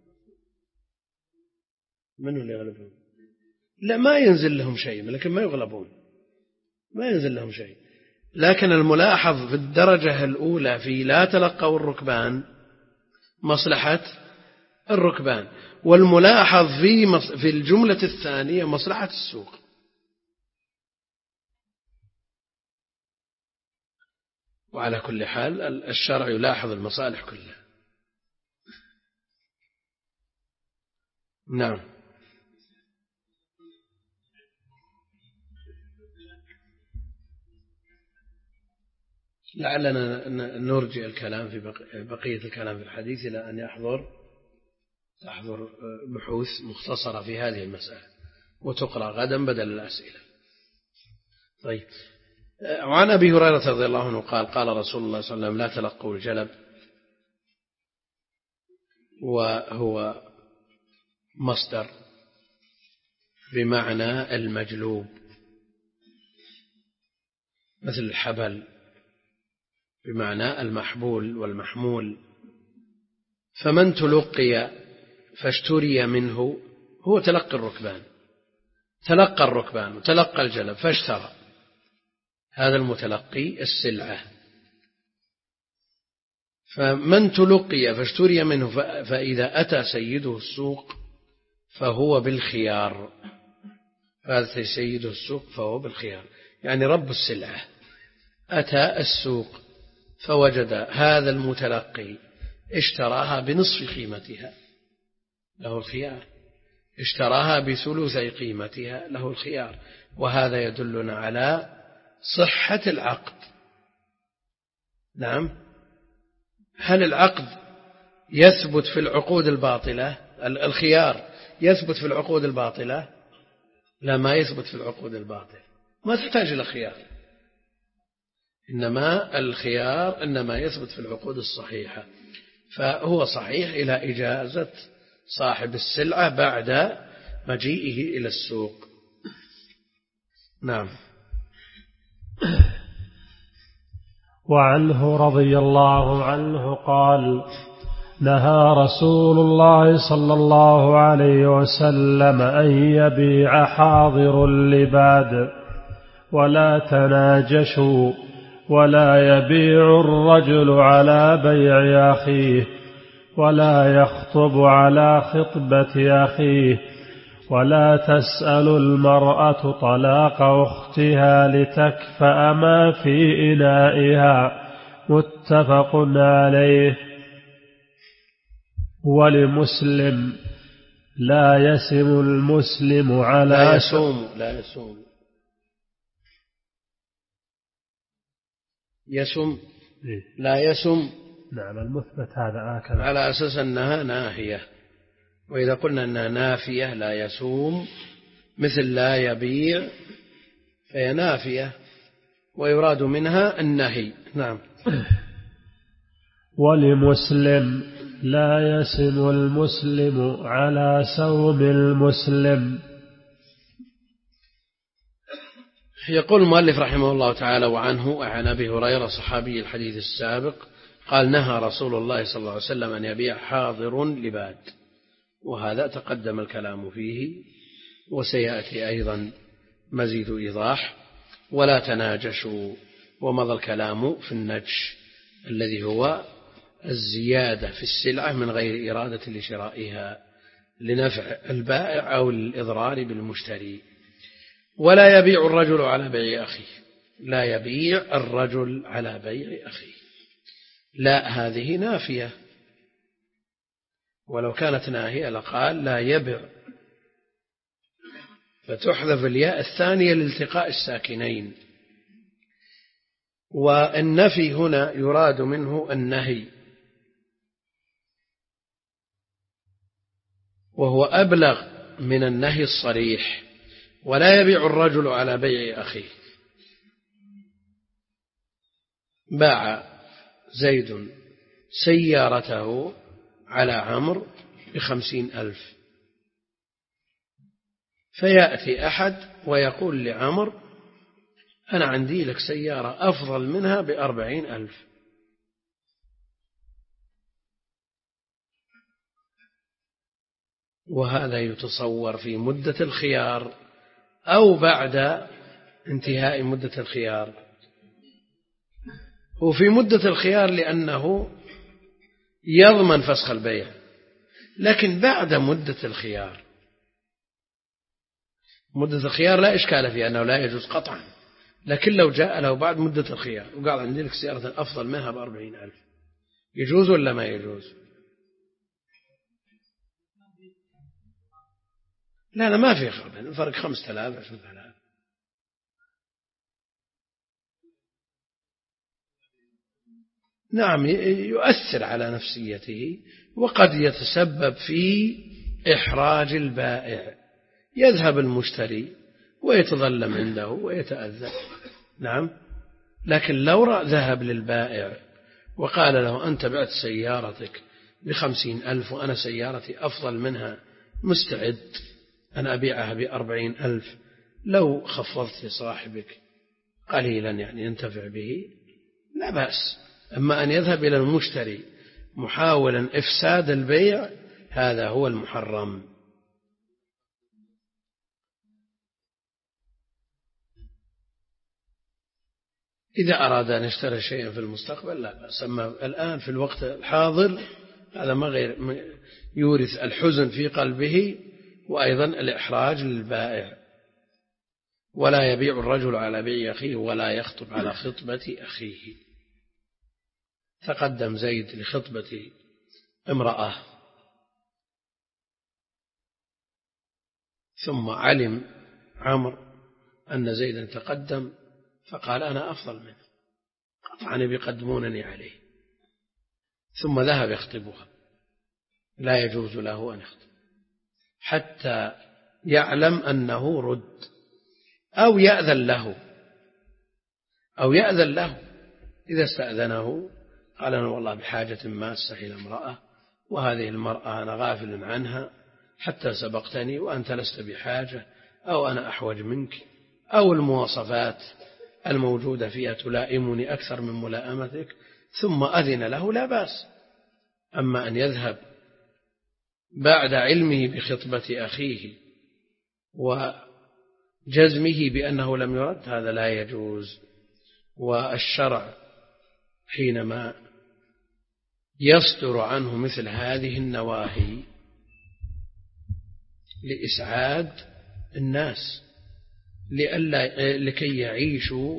من اللي يغلبون؟ لا ما ينزل لهم شيء، لكن ما يغلبون، ما ينزل لهم شيء، لكن الملاحظ في الدرجة الأولى في لا تلقوا الركبان مصلحة الركبان، والملاحظ في في الجملة الثانية مصلحة السوق. وعلى كل حال الشرع يلاحظ المصالح كلها. نعم. لعلنا نرجع الكلام في بقية الكلام في الحديث إلى أن يحضر تحضر بحوث مختصرة في هذه المسألة وتقرأ غدا بدل الأسئلة. طيب. وعن أبي هريرة رضي الله عنه قال قال رسول الله صلى الله عليه وسلم لا تلقوا الجلب، وهو مصدر بمعنى المجلوب، مثل الحبل بمعنى المحبول والمحمول. فمن تلقي فاشتري منه هو تلقي الركبان، تلقى الركبان وتلقى الجلب فاشترى هذا المتلقي السلعة، فمن تلقي فاشتري منه فإذا أتى سيده السوق فهو بالخيار، هذا سيده السوق فهو بالخيار، يعني رب السلعة أتى السوق فوجد هذا المتلقي اشتراها بنصف قيمتها له الخيار، اشتراها بثلثي قيمتها له الخيار. وهذا يدلنا على صحة العقد. نعم. هل العقد يثبت في العقود الباطلة؟ الخيار يثبت في العقود الباطلة؟ لا، ما يثبت في العقود الباطلة، ما تحتاج إلى خيار، إنما الخيار إنما يثبت في العقود الصحيحة. فهو صحيح إلى إجازة صاحب السلعة بعد مجيئه إلى السوق. نعم. وعنه رضي الله عنه قال: نهى رسول الله صلى الله عليه وسلم أن يبيع حاضر اللباد، ولا تناجشوا، ولا يبيع الرجل على بيع أخيه، ولا يخطب على خطبة أخيه، ولا تسأل المرأة طلاق أختها لتكفأ ما في إنائها. متفق عليه. ولمسلم: لا يسم المسلم على لا يسوم لا يسوم يسم لا يسم. نعم، المثبت هذا آكل على أساس أنها ناهية، وإذا قلنا أنها نافية لا يسوم مثل لا يبيع فهي نافية ويراد منها النهي. نعم. ولمسلم: لا يسم المسلم على سوم المسلم. يقول المؤلف رحمه الله تعالى: وعنه عن أبي هريرة صحابي الحديث السابق قال: نهى رسول الله صلى الله عليه وسلم أن يبيع حاضر لباد. وهذا تقدم الكلام فيه وسيأتي أيضا مزيد إيضاح. ولا تناجشوا، ومضى الكلام في النجش الذي هو الزيادة في السلعة من غير إرادة لشرائها لنفع البائع أو الإضرار بالمشتري. ولا يبيع الرجل على بيع أخيه، لا يبيع الرجل على بيع أخيه، لا، هذه نافية، ولو كانت ناهية لقال لا يبع، فتحذف الياء الثانية لالتقاء الساكنين. والنفي هنا يراد منه النهي، وهو أبلغ من النهي الصريح. ولا يبيع الرجل على بيع أخيه. باع زيد سيارته على عمرو بخمسين ألف، فيأتي أحد ويقول لعمرو: أنا عندي لك سيارة أفضل منها بأربعين ألف. وهذا يتصور في مدة الخيار أو بعد انتهاء مدة الخيار. وفي مدة الخيار لأنه يضمن فسخ البيع، لكن بعد مدة الخيار، مدة الخيار لا إشكال فيها أنه لا يجوز قطعا، لكن لو جاء له بعد مدة الخيار وقال عندي لك سيارة أفضل منها بأربعين ألف، يجوز ولا ما يجوز؟ لا لا، ما في فرق، الفرق خمسة آلاف عشرة آلاف. نعم، يؤثر على نفسيته، وقد يتسبب في إحراج البائع، يذهب المشتري ويتظلم عنده ويتأذى. نعم. لكن لو ذهب للبائع وقال له: أنت بعت سيارتك بخمسين ألف وأنا سيارتي أفضل منها، مستعد أن أبيعها بأربعين ألف، لو خفضت لصاحبك قليلا يعني ينتفع به، لا بأس. أما أن يذهب إلى المشتري محاولا إفساد البيع، هذا هو المحرم. إذا أراد أن يشتري شيئا في المستقبل لا بأس، أما الآن في الوقت الحاضر هذا ما غير يورث الحزن في قلبه وأيضا الإحراج للبائع. ولا يبيع الرجل على بيع أخيه ولا يخطب على خطبة أخيه. تقدم زيد لخطبة امرأة ثم علم عمرو أن زيدا تقدم فقال أنا أفضل منه قطعا بيقدمونني عليه، ثم ذهب يخطبها. لا يجوز له أن يخطب حتى يعلم أنه رد أو يأذن له أو يأذن له. إذا استأذنه قال أنا والله بحاجة ماسة إلى امرأة وهذه المرأة أنا غافل عنها حتى سبقتني وأنت لست بحاجة، أو أنا أحوج منك، أو المواصفات الموجودة فيها تلائمني أكثر من ملائمتك، ثم أذن له لا بأس. أما أن يذهب بعد علمه بخطبة أخيه وجزمه بأنه لم يرد هذا لا يجوز. والشرع حينما يصدر عنه مثل هذه النواهي لإسعاد الناس لئلا لكي يعيشوا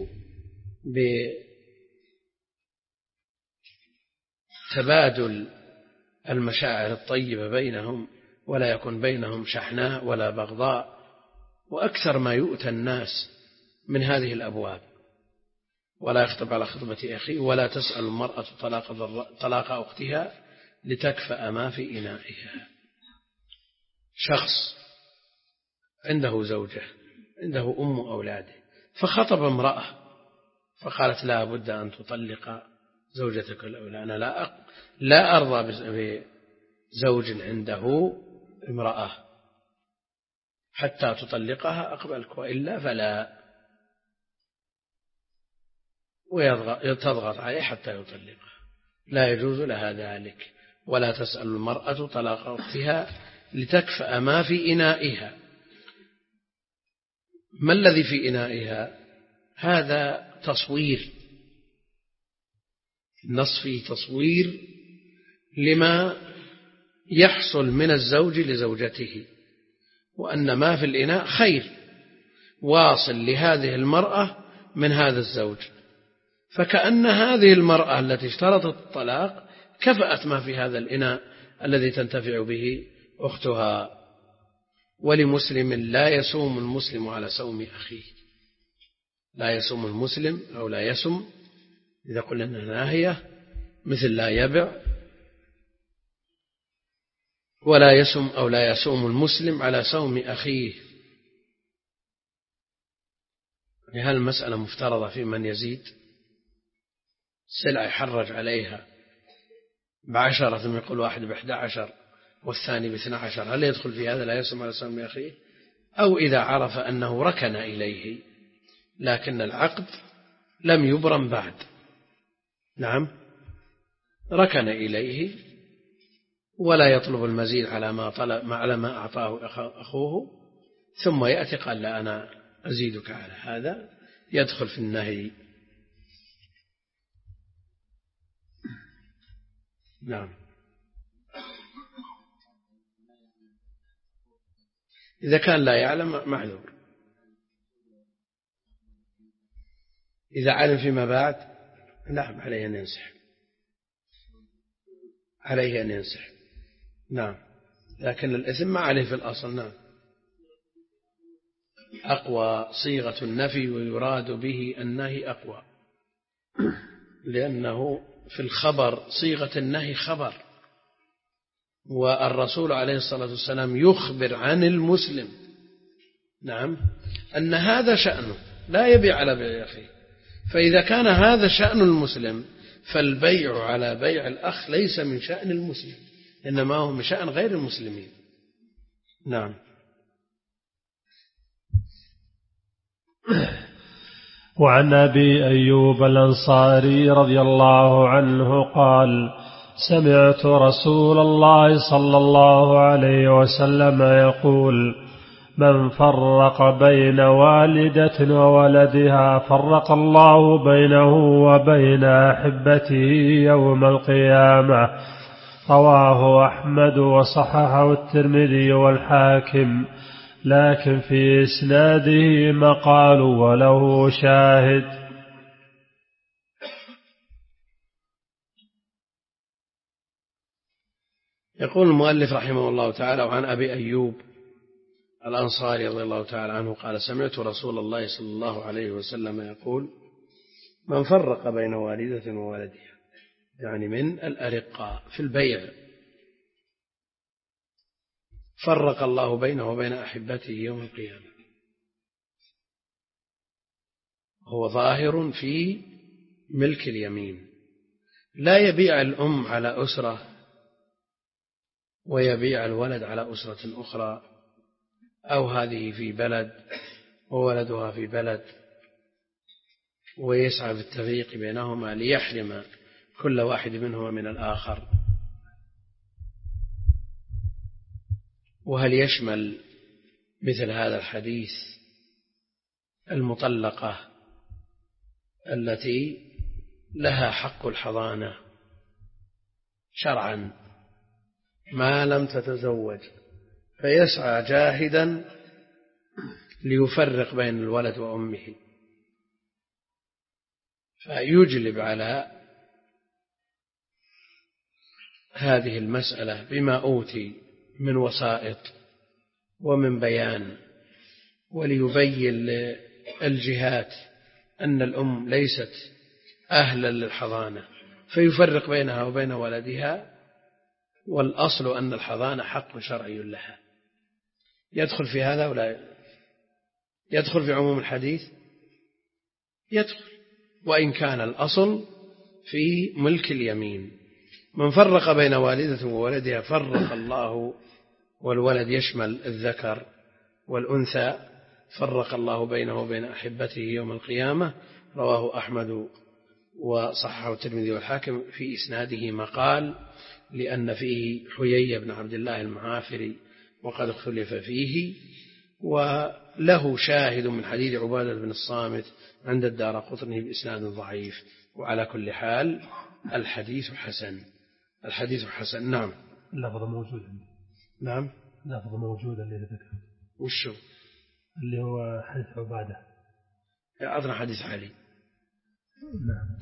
بتبادل المشاعر الطيبة بينهم ولا يكون بينهم شحناء ولا بغضاء. وأكثر ما يؤتى الناس من هذه الأبواب. ولا يخطب على خطبة أخيه ولا تسأل المرأة طلاق, طلاق أختها لتكفأ ما في إنائها. شخص عنده زوجة عنده أم أولاده فخطب امرأة فقالت لا بد أن تطلق زوجتك الأولى، أنا لا لا أرضى بزوج عنده امرأة حتى تطلقها أقبلك وإلا فلا، وتضغط عليه حتى يطلقها. لا يجوز لها ذلك. ولا تسأل المرأة طلاق أختها لتكفأ ما في إنائها. ما الذي في إنائها؟ هذا تصوير، النص فيه تصوير لما يحصل من الزوج لزوجته، وأن ما في الإناء خير واصل لهذه المرأة من هذا الزوج. فكأن هذه المرأة التي اشترطت الطلاق كفأت ما في هذا الإناء الذي تنتفع به أختها. ولمسلم لا يسوم المسلم على سوم أخيه. لا يسوم المسلم أو لا يسم إذا قلنا ناهية مثل لا يبع. ولا يسم أو لا يسوم المسلم على سوم أخيه. هل المسألة مفترضة في من يزيد سلعة يحرج عليها بعشرة ثم يقول واحد بإحدى عشر والثاني باثنى عشر، هل يدخل في هذا لا يسمى على سوم أخيه؟ أو إذا عرف أنه ركن إليه لكن العقد لم يبرم بعد، نعم ركن إليه ولا يطلب المزيد على ما طلب على ما أعطاه أخوه، ثم يأتي قال لا أنا أزيدك على هذا، يدخل في النهي. نعم. إذا كان لا يعلم معذور. إذا علم فيما بعد نعم عليه أن ينسحب، عليه أن ينسحب. نعم. لكن الإثم ما عليه في الأصل. نعم. أقوى صيغة النفي ويراد به النهي أقوى، لأنه في الخبر صيغة النهي خبر، والرسول عليه الصلاة والسلام يخبر عن المسلم نعم أن هذا شأنه لا يبيع على بيع أخيه. فإذا كان هذا شأن المسلم فالبيع على بيع الأخ ليس من شأن المسلم، إنما هو من شأن غير المسلمين. نعم. وعن أبي أيوب الأنصاري رضي الله عنه قال: سمعت رسول الله صلى الله عليه وسلم يقول: من فرق بين والدة وولدها فرق الله بينه وبين أحبته يوم القيامة. رواه أحمد وصححه الترمذي والحاكم، لكن في إسناده مقال وله شاهد. يقول المؤلف رحمه الله تعالى: وعن أبي أيوب الأنصاري رضي الله تعالى عنه قال: سمعت رسول الله صلى الله عليه وسلم يقول: من فرق بين والدة وولدها، يعني من الأرقاء في البيع، فرق الله بينه وبين أحبته يوم القيامة. هو ظاهر في ملك اليمين، لا يبيع الأم على أسرة ويبيع الولد على أسرة أخرى، أو هذه في بلد وولدها في بلد، ويسعى في التفريق بينهما ليحرم كل واحد منهما من الآخر. وهل يشمل مثل هذا الحديث المطلقة التي لها حق الحضانة شرعا ما لم تتزوج، فيسعى جاهدا ليفرق بين الولد وأمه، فيجلب على هذه المسألة بما أوتي من وسائط ومن بيان، وليبين للجهات أن الأم ليست أهلا للحضانة، فيفرق بينها وبين ولدها، والأصل أن الحضانة حق شرعي لها. يدخل في هذا ولا يدخل في عموم الحديث؟ يدخل، وإن كان الأصل في ملك اليمين. من فرق بين والدة وولدها فرق الله، والولد يشمل الذكر والأنثى، فرق الله بينه وبين أحبته يوم القيامة. رواه أحمد وصححه الترمذي والحاكم، في إسناده مقال، لأن فيه حيي بن عبد الله المعافري وقد اختلف فيه، وله شاهد من حديث عبادة بن الصامت عند الدارقطني بإسناد ضعيف. وعلى كل حال الحديث حسن، الحديث حسن. نعم. اللفظ موجود عندي. نعم، لفظ موجود اللي ذكر. وشو اللي هو حديث عبادة؟ أعطنا حديث علي. نعم.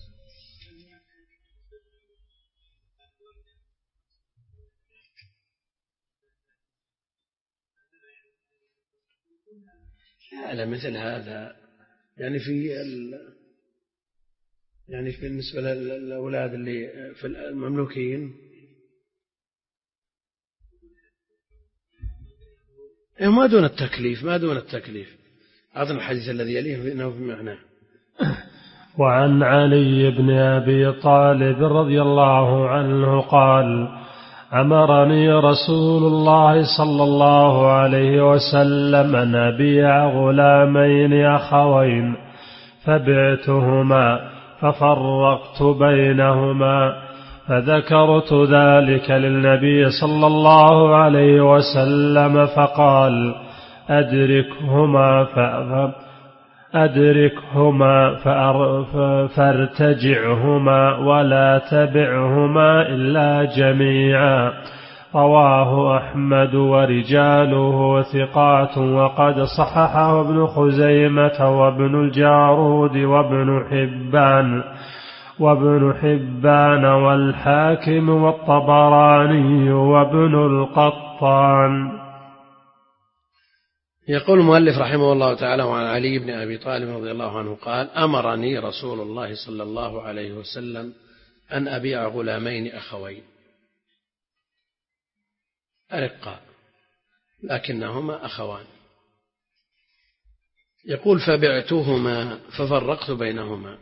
على مثل هذا يعني في يعني بالنسبة للأولاد اللي في المملوكين ما دون التكليف، ما دون التكليف. أعطنا الحديث الذي يليه إنه بمعناه. وعن علي بن أبي طالب رضي الله عنه قال: أمرني رسول الله صلى الله عليه وسلم أن أبيع غلامين أخوين، فبعتهما ففرقت بينهما، فذكرت ذلك للنبي صلى الله عليه وسلم فقال: أدركهما أدركهما فارتجعهما ولا تبعهما إلا جميعا. رواه أحمد ورجاله ثقات، وقد صححه ابن خزيمة وابن الجارود وابن حبان وابن حبان والحاكم والطبراني وابن القطان. يقول المؤلف رحمه الله تعالى: وعن علي بن أبي طالب رضي الله عنه قال: أمرني رسول الله صلى الله عليه وسلم أن أبيع غلامين أخوين أرقاء لكنهما أخوان. يقول: فبعتهما ففرقت بينهما،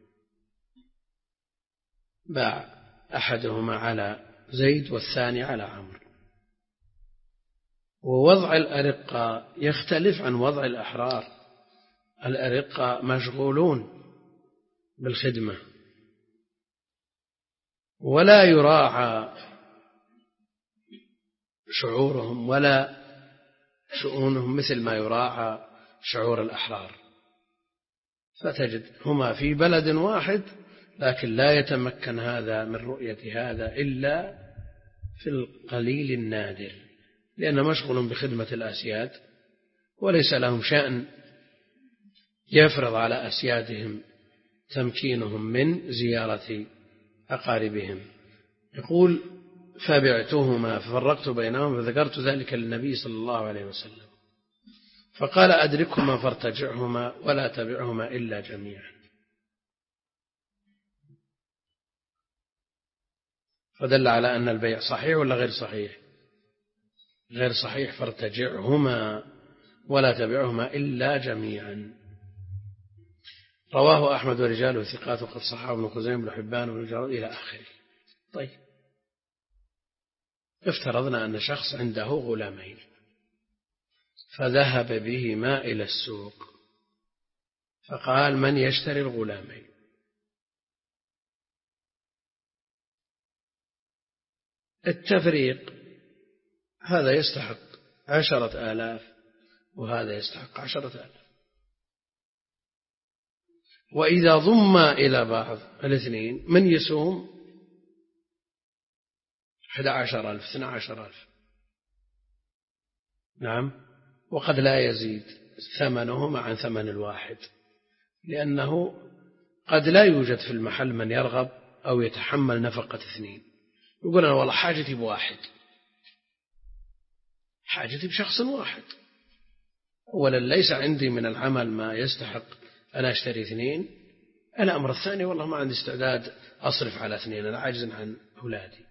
باع أحدهما على زيد والثاني على عمرو. ووضع الأرقاء يختلف عن وضع الأحرار. الأرقاء مشغولون بالخدمة ولا يراعى شعورهم ولا شؤونهم مثل ما يراعى شعور الأحرار، فتجد هما في بلد واحد لكن لا يتمكن هذا من رؤية هذا إلا في القليل النادر، لأنه مشغول بخدمة الأسياد وليس لهم شأن يفرض على أسيادهم تمكينهم من زيارة أقاربهم. يقول فبعتهما ففرقت بينهم فذكرت ذلك للنبي صلى الله عليه وسلم فقال أدركهما فارتجعهما ولا تبعهما إلا جميعا. فدل على أن البيع صحيح ولا غير صحيح؟ غير صحيح، فارتجعهما ولا تبعهما إلا جميعا. رواه أحمد ورجاله ثقات وقد صححه ابن خزيمة بن حبان وابن جرير إلى آخره. طيب، افترضنا أن شخص عنده غلامين فذهب بهما إلى السوق فقال من يشتري الغلامين؟ التفريق، هذا يستحق عشرة آلاف وهذا يستحق عشرة آلاف، وإذا ضم إلى بعض الاثنين من يسوم أحد عشر ألف اثنى عشر ألف، نعم، وقد لا يزيد ثمنهما عن ثمن الواحد، لأنه قد لا يوجد في المحل من يرغب أو يتحمل نفقة اثنين، يقول أنا والله حاجتي بواحد، حاجتي بشخص واحد، أولا ليس عندي من العمل ما يستحق أنا أشتري اثنين، الأمر الثاني والله ما عندي استعداد أصرف على اثنين، أنا عاجز عن أولادي،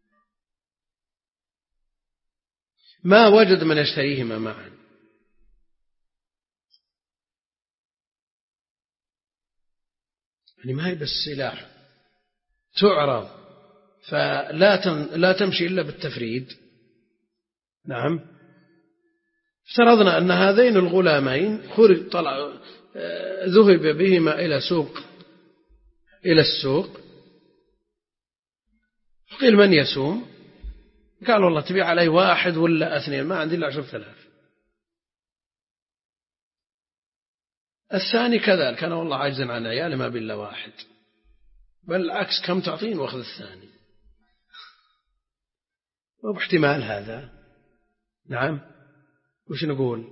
ما وجد من يشتريهما معا. يعني ما هي بالسلاح تعرض فلا لا تمشي إلا بالتفريد. نعم، افترضنا أن هذين الغلامين خرج طلع ذهب بهما إلى سوق إلى السوق قيل من يسوم؟ قال والله تبيع علي واحد ولا اثنين؟ ما عندي إلا عشرة آلاف. الثاني كذلك، أنا والله عاجز عن عيالي ما بإلا واحد، بل العكس كم تعطين واخذ الثاني، وباحتمال هذا. نعم، وش نقول؟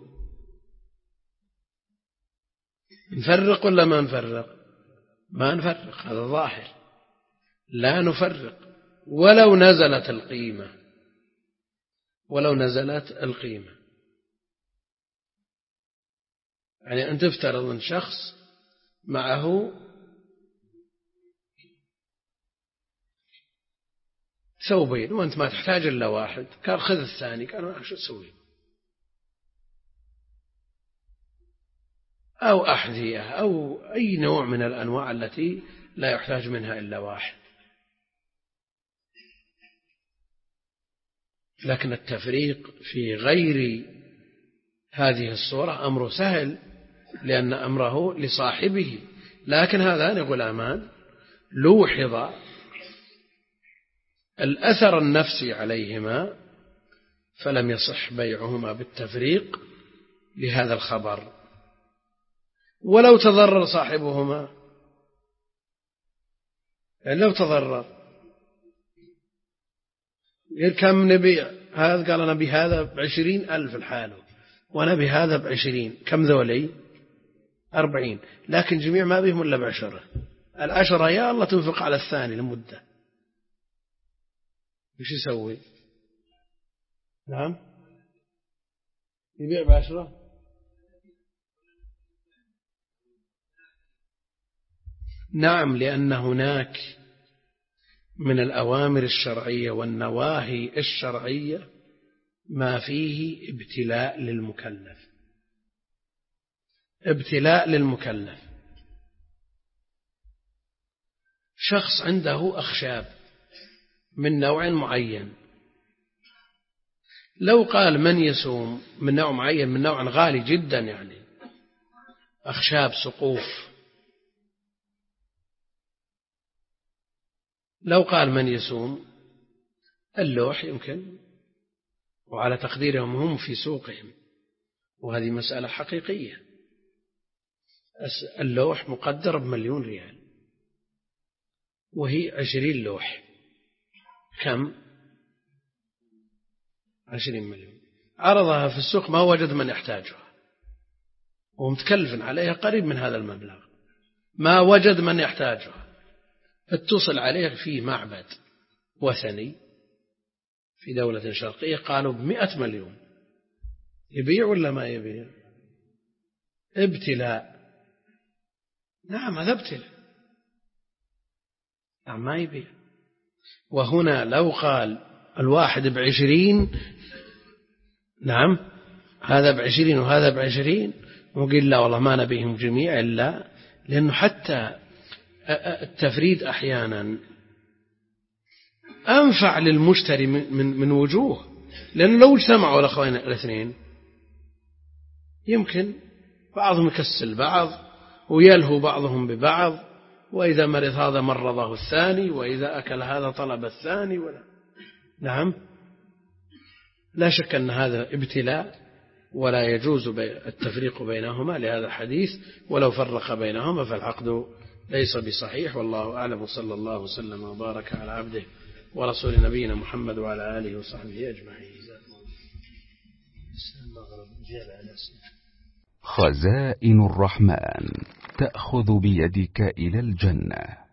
نفرق ولا ما نفرق؟ ما نفرق، هذا ظاهر، لا نفرق ولو نزلت القيمة، ولو نزلت القيمة. يعني أن تفترض أن شخص معه ثوبين وأنت ما تحتاج إلا واحد، قال خذ الثاني، قال شو تسوي؟ أو أحذية أو أي نوع من الأنواع التي لا يحتاج منها إلا واحد. لكن التفريق في غير هذه الصورة أمر سهل، لأن أمره لصاحبه، لكن هذان غلامان لوحظ الأثر النفسي عليهما فلم يصح بيعهما بالتفريق لهذا الخبر. ولو تضرر صاحبهما، يعني لو تضرر كم نبيع؟ هذا قال أنا بهذا بعشرين ألف الحاله وأنا بهذا بعشرين، كم ذولي؟ أربعين، لكن جميع ما بهم إلا بعشرة، العشرة يا الله تنفق على الثاني لمدة، وش يسوي؟ نعم، يبيع بعشرة. نعم، لأن هناك من الأوامر الشرعية والنواهي الشرعية ما فيه ابتلاء للمكلف، ابتلاء للمكلف. شخص عنده أخشاب من نوع معين، لو قال من يسوم من نوع معين، من نوع غالي جدا، يعني أخشاب سقوف، لو قال من يسوم اللوح يمكن، وعلى تقديرهم هم في سوقهم وهذه مسألة حقيقية. اللوح مقدر بمليون ريال، وهي عشرين لوح، كم؟ عشرين مليون. عرضها في السوق ما وجد من يحتاجها، ومتكلف عليها قريب من هذا المبلغ، ما وجد من يحتاجها. اتصل عليه في معبد وثني في دولة شرقية قالوا بمئة مليون، يبيع ولا ما يبيع؟ ابتلاء. نعم هذا ابتلاء، نعم ما يبيع. وهنا لو قال الواحد بعشرين، نعم هذا بعشرين وهذا بعشرين، وقيل لا والله ما نبيهم جميع، إلا لأنه حتى التفريد أحيانا أنفع للمشتري من, من, من وجوه، لأنه لو اجتمعوا الأخوين الاثنين يمكن بعضهم يكسل بعض ويلهو بعضهم ببعض، وإذا مرض هذا مرضه الثاني، وإذا أكل هذا طلب الثاني، ولا نعم. لا شك أن هذا ابتلاء ولا يجوز التفريق بينهما لهذا الحديث، ولو فرق بينهما فالعقد ليس بصحيح. والله أعلم، صلى الله وسلم وبارك على عبده ورسول نبينا محمد وعلى آله وصحبه أجمعين. خزائن الرحمن تأخذ بيدك إلى الجنة.